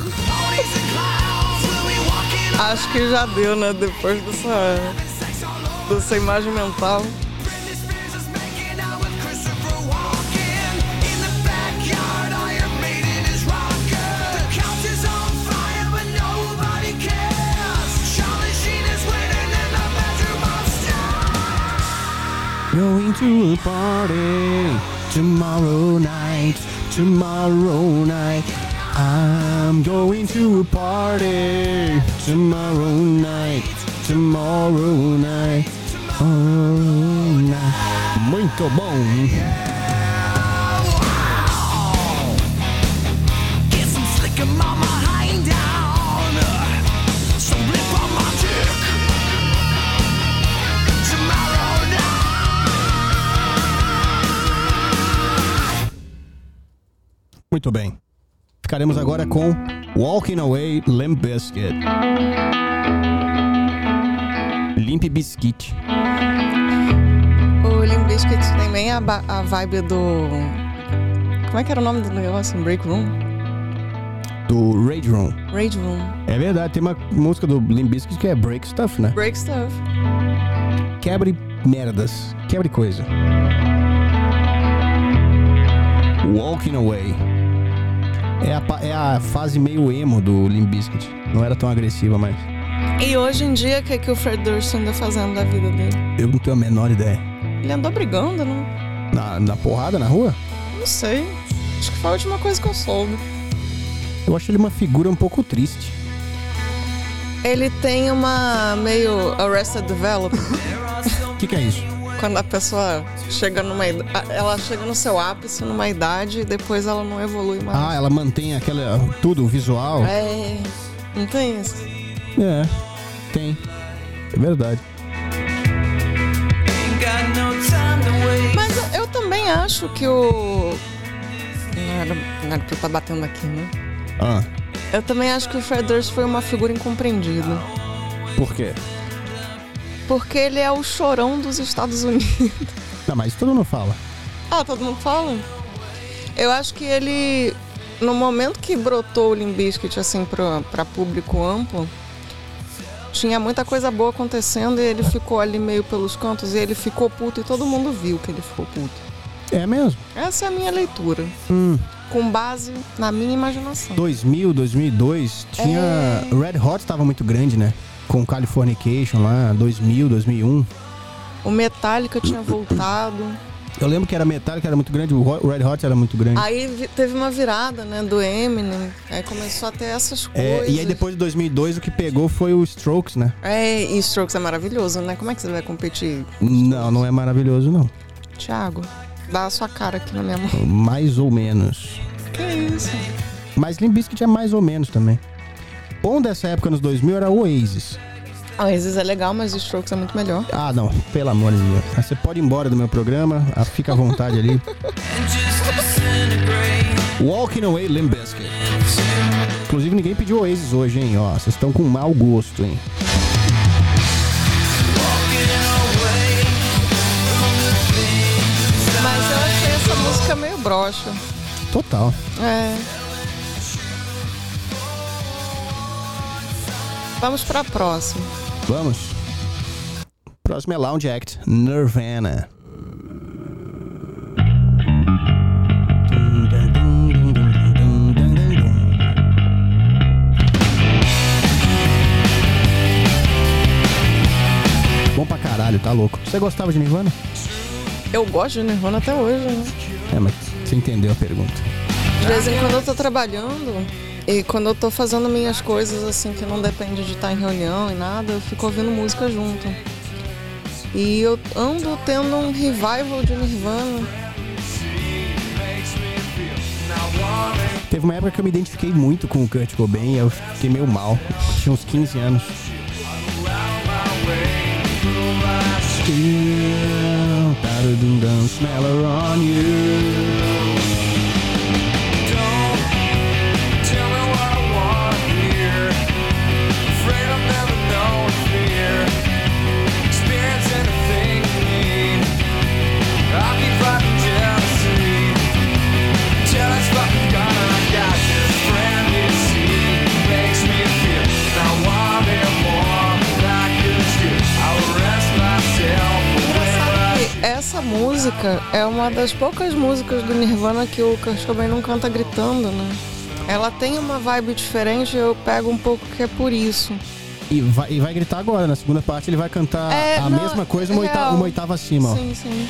Acho que já deu, né? Depois dessa, dessa imagem mental. Going to a party tomorrow night, tomorrow night. I'm going to a party tomorrow night, tomorrow night, tomorrow night. Muito bom. Get some slicker mama hang down. Some lip on my dick. Tomorrow night. Muito bem. Ficaremos agora com Walking Away, Limp Bizkit. Limp Bizkit. O Limp Bizkit tem bem a, ba- a vibe do... Como é que era o nome do negócio? Break Room? Do Rage Room. Rage Room. É verdade, tem uma música do Limp Bizkit que é Break Stuff, né? Break Stuff. Quebre merdas. Quebre coisa. Walking Away. É a, pa- é a fase meio emo do Limp Bizkit. Não era tão agressiva, mas... E hoje em dia, o que, é que o Fred Durst anda fazendo da vida dele? Eu não tenho a menor ideia. Ele andou brigando, né? Na, na porrada, na rua? Não sei. Acho que foi a última coisa que eu soube. Eu acho ele uma figura um pouco triste. Ele tem uma meio Arrested Development. O que, que é isso? Quando a pessoa chega numa idade... Ela chega no seu ápice numa idade e depois ela não evolui mais. Ah, ela mantém aquela... Tudo, o visual. É... Não tem isso? É, tem. É verdade. Mas eu, eu também acho que o... Não era, não era porque tá batendo aqui, né? Ah, Eu também acho que o Fred Durst foi uma figura incompreendida. por quê? Porque ele é o chorão dos Estados Unidos. Não, mas todo mundo fala. Ah, todo mundo fala? Eu acho que ele... No momento que brotou o Limp Bizkit, assim, pra, pra público amplo, tinha muita coisa boa acontecendo e ele ficou ali meio pelos cantos e ele ficou puto e todo mundo viu que ele ficou puto. É mesmo? Essa é a minha leitura. Hum. Com base na minha imaginação. dois mil, dois mil e dois, tinha... É. Red Hot tava muito grande, né? Com Californication lá, dois mil, dois mil e um. O Metallica tinha voltado. Eu lembro que era Metallica, era muito grande, o Red Hot era muito grande. Aí vi- teve uma virada, né, do Eminem. Aí começou a ter essas É, coisas. e aí depois de dois mil e dois o que pegou foi o Strokes, né? É, e Strokes é maravilhoso, né? Como é que você vai competir? Não, não é maravilhoso, não. Thiago, dá a sua cara aqui na minha mão. Mais ou menos. Que isso? Mas Limp Bizkit é mais ou menos também. Bom dessa época nos dois mil era o Oasis. A Oasis é legal, mas o Strokes é muito melhor. Ah, não, pelo amor de Deus. Ah, você pode ir embora do meu programa, ah, fica à vontade ali. Walking Away, Limp Bizkit. Inclusive ninguém pediu Oasis hoje, hein? Ó, vocês estão com mau gosto, hein? Mas eu achei essa música meio broxa. Total. É. Vamos pra próxima. Vamos. Próximo é Lounge Act, Nirvana. Bom pra caralho, tá louco. Você gostava de Nirvana? Eu gosto de Nirvana até hoje, né? É, mas você entendeu a pergunta. De vez em quando eu tô trabalhando e quando eu tô fazendo minhas coisas assim que não depende de estar em reunião e nada, eu fico ouvindo música junto. E eu ando tendo um revival de Nirvana. Teve uma época que eu me identifiquei muito com o Kurt Cobain e eu fiquei meio mal. Eu tinha uns quinze anos. Smell her on you. Essa música é uma das poucas músicas do Nirvana que o Kurt Cobain não canta gritando, né? Ela tem uma vibe diferente, eu pego um pouco que é por isso. E vai, e vai gritar agora, na segunda parte ele vai cantar é, a não, mesma coisa, uma, oita- uma oitava acima. Ó. Sim, sim.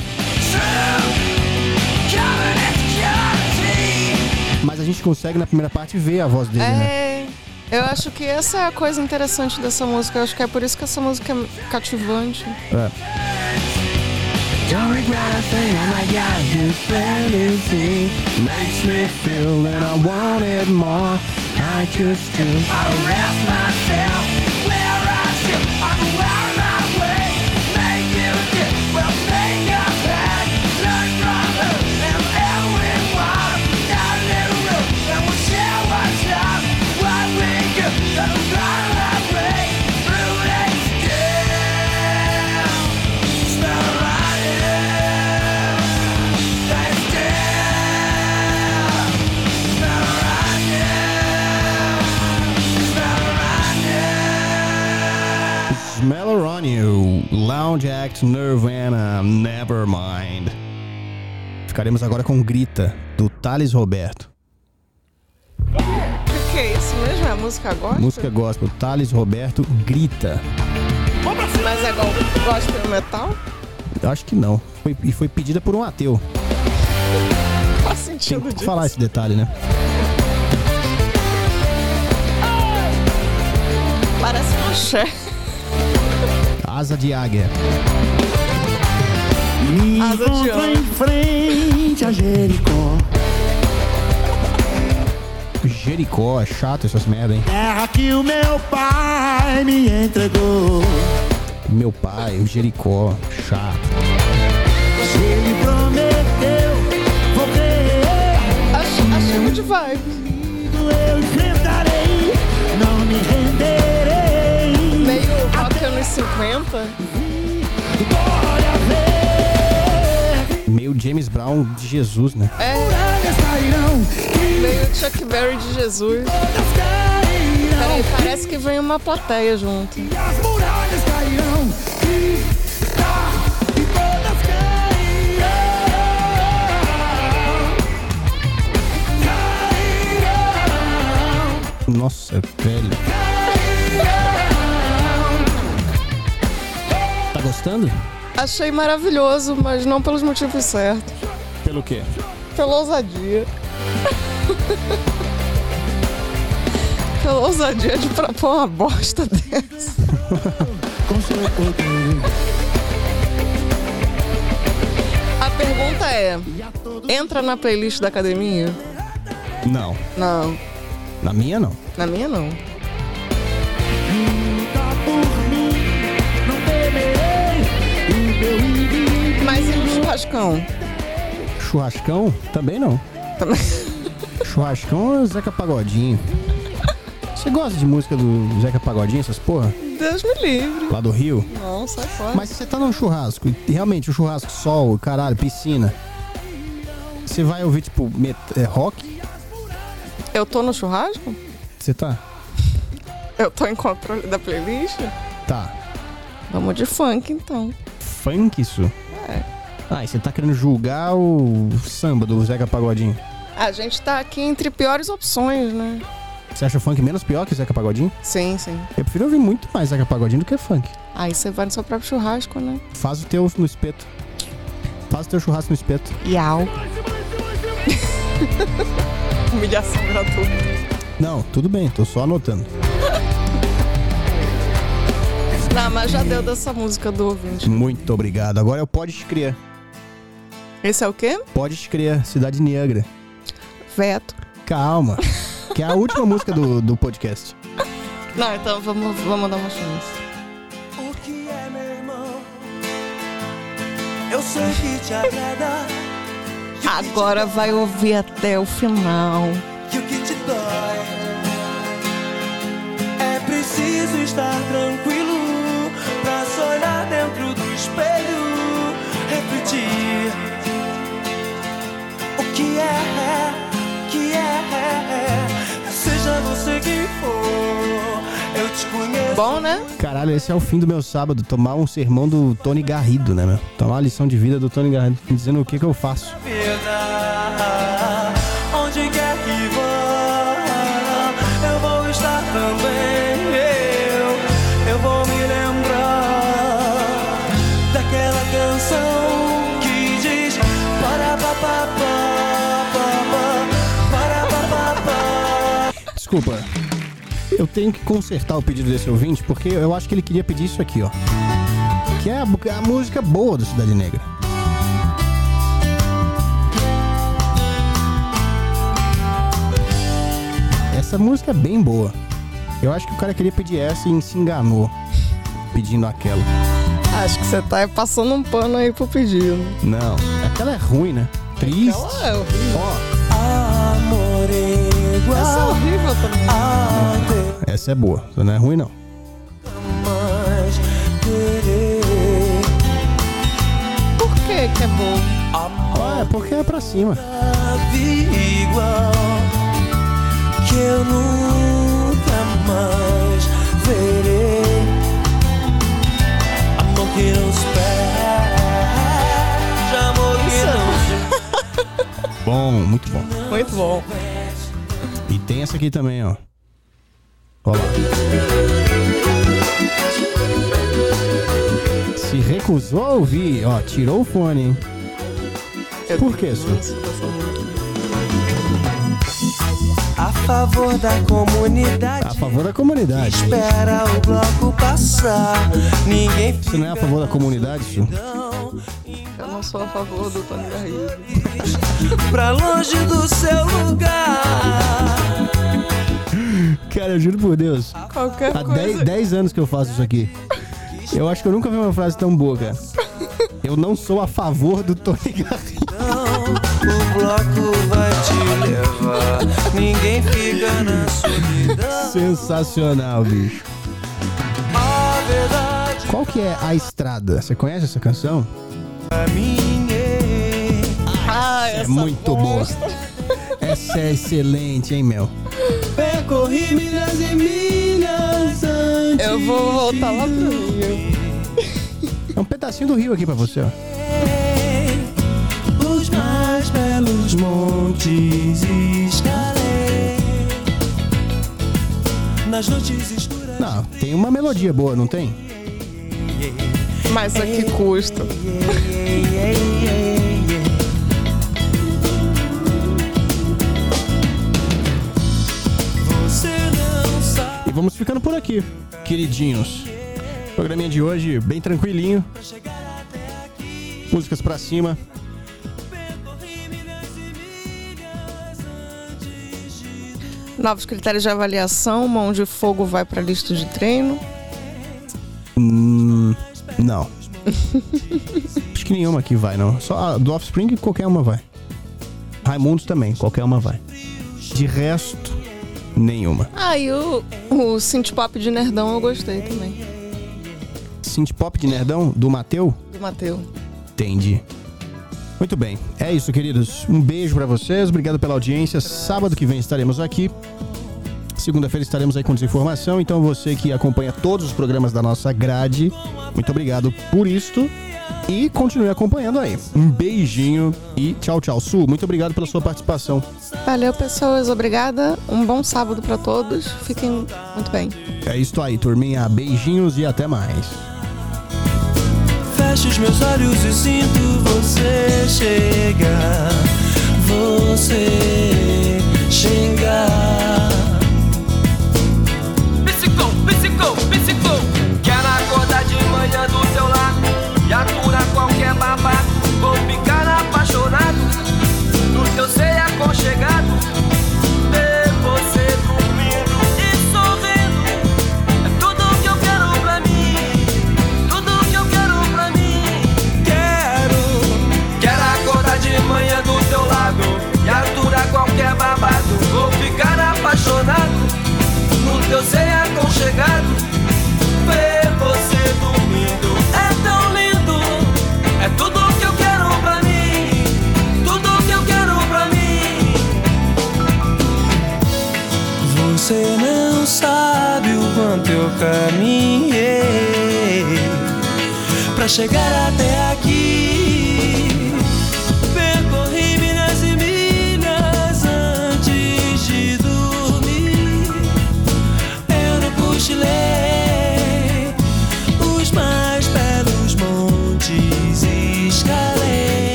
Mas a gente consegue na primeira parte ver a voz dele, é, né? Eu acho que essa é a coisa interessante dessa música, eu acho que é por isso que essa música é cativante. É. Don't regret a thing, oh my God, this fantasy makes me feel that I wanted more. I just do. I rest myself where I should. I'm wearing my way, make you dip. Well, make us back, learn from her, and everyone down the road, and we'll share what's up, what we do. That'll run our way through this day. Smell right. Smell her on you, Lounge Act, Nirvana, Nevermind. Ficaremos agora com Grita, do Thales Roberto. O que, que é isso mesmo? É a música gospel? Música gospel, Thales Roberto, Grita. Mas é igual gospel metal? Eu acho que não. Foi, e foi pedida por um ateu. Faz sentido Tem que disso. falar esse detalhe, né? Parece um axé. Asa de águia. Me Asa de encontro águia. em frente a Jericó, Jericó, é chato essas merda, hein? terra que o meu pai me entregou. Meu pai, o Jericó, chato. Se ele prometeu, vou crer. Acho, acho muito vibe. Eu enfrentarei, não me renderei. Meio rock anos cinquenta. Bora ver. Meio James Brown de Jesus, né? É, Muralhas cairão, meio Chuck Berry de Jesus. todas cairão. Peraí, parece que vem uma plateia junto. E as muralhas cairão. E tá, e todas cairão. Cairão. Nossa, velho. Tá gostando? Achei maravilhoso, mas não pelos motivos certos. Pelo quê? Pela ousadia. Pela ousadia de propor uma bosta dessa. Com seu poder. A pergunta é: entra na playlist da academia? Não. Não. Na minha, não. Na minha, não. Luta por mim, não temerei. O meu inimigo. Mas e no churrascão? Churrascão? Também não. Também. Churrascão é Zeca Pagodinho. Você gosta de música do Zeca Pagodinho, essas porra? Deus me livre. Lá do Rio? Não, sai fora. Mas se você tá num churrasco, e realmente o churrasco, sol, caralho, piscina, você vai ouvir, tipo, met- é, rock? Eu tô no churrasco? Você tá? Eu tô em controle da playlist? Tá. Vamos de funk, então. Funk, isso? É. Ah, e você tá querendo julgar o samba do Zeca Pagodinho? A gente tá aqui entre piores opções, né? Você acha o funk menos pior que Zeca Pagodinho? Sim, sim. Eu prefiro ouvir muito mais Zeca Pagodinho do que funk. Aí você vai no seu próprio churrasco, né? Faz o teu no espeto. Faz o teu churrasco no espeto. Iau. Humilhação gratuita. Não, tudo bem, tô só anotando. Não, mas já deu dessa música do ouvinte. Muito obrigado. Agora é o Pode Crer. Esse é o quê? Pode Crer, Cidade Negra. Veto. Calma. Que é a última música do, do podcast. Não, então vamos, vamos dar uma chance. O que é, meu irmão? Eu sei que te agrada. Agora vai ouvir até o final. E o que te dói? É preciso estar tranquilo pra se olhar dentro do espelho, refletir. O que é, o que é, seja você quem for, eu te conheço. Bom, né? Caralho, esse é o fim do meu sábado. Tomar um sermão do Tony Garrido, né, meu? Tomar uma lição de vida do Tony Garrido, dizendo o que que eu faço. Vida, onde quer que vá, eu vou estar também. Eu, eu vou me lembrar daquela canção que diz para pa pa pa para pa pa pa. Desculpa. Eu tenho que consertar o pedido desse ouvinte, porque eu acho que ele queria pedir isso aqui, ó. Que é a, a música boa do Cidade Negra. Essa música é bem boa. Eu acho que o cara queria pedir essa e se enganou pedindo aquela. Acho que você tá passando um pano aí pro pedido. Não, aquela é ruim, né? Triste. Aquela é horrível. Ó, Amor igual. Essa é horrível também. A essa é boa, essa não é ruim não. mais querer. Por que que é bom? Ah, é porque é pra cima. Vi igual que eu nunca mais verei. Amor que não se perde, amor que não se Bom, muito bom. Muito bom. E tem essa aqui também, ó. Olha lá. Se recusou a ouvir, ó, tirou o fone, hein? Por que, senhor? a favor da comunidade. A favor da comunidade. Espera o bloco passar. Ninguém Você não é a favor da comunidade, senhor? Eu não sou a favor do Tony Garrido. Pra longe do seu lugar. Cara, eu juro por Deus. Qualquer Há coisa. dez anos que eu faço isso aqui. Eu acho que eu nunca vi uma frase tão boa, cara. Eu não sou a favor do Tony Garrido. O bloco vai te levar. Ninguém fica na solidão. Sensacional, bicho. A verdade Qual que é A Estrada? Você conhece essa canção? pra mim é. Ah, É essa muito boa. bosta. Essa é excelente, hein, Mel? Percorri milhas e milhas antes. Eu vou voltar lá pro Rio. É um pedacinho do rio aqui pra você, ó. Os mais belos montes escalei. Nas noites escuras. Não, tem uma melodia boa, não tem? Mas a que custa? Você não sabe. E vamos ficando por aqui, queridinhos. Programinha de hoje bem tranquilinho. Músicas pra cima. Novos critérios de avaliação, Mão de Fogo vai pra lista de treino. Hum, não. Acho que nenhuma aqui vai, não. Só a do Offspring, qualquer uma vai. Raimundos também, qualquer uma vai. De resto, nenhuma. Ah, e o, o synth pop de Nerdão eu gostei também. Synth Pop de Nerdão, do Mateu? Do Mateu. Entendi. Muito bem, é isso, queridos. Um beijo pra vocês, obrigado pela audiência. Sábado que vem estaremos aqui. Segunda-feira estaremos aí com desinformação, então você que acompanha todos os programas da nossa grade, muito obrigado por isto e continue acompanhando aí. Um beijinho e tchau, tchau. Su, muito obrigado pela sua participação. Valeu, pessoas. Obrigada. Um bom sábado pra todos. Fiquem muito bem. É isso aí, turminha. Beijinhos e até mais. Fecho os meus olhos e sinto você chegar. Você chegar. Psicou, psicou, psicou. Quero acordar de manhã do teu lado e aturar qualquer babado. Vou ficar apaixonado no teu ser aconchegado. Ver você dormindo e sorrindo é tudo que eu quero pra mim. Tudo que eu quero pra mim. Quero, quero acordar de manhã do teu lado e aturar qualquer babado. Vou ficar apaixonado no teu ser aconchegado. Ver você dormindo é tão lindo. É tudo que eu quero pra mim. Tudo que eu quero pra mim. Você não sabe o quanto eu caminhei pra chegar até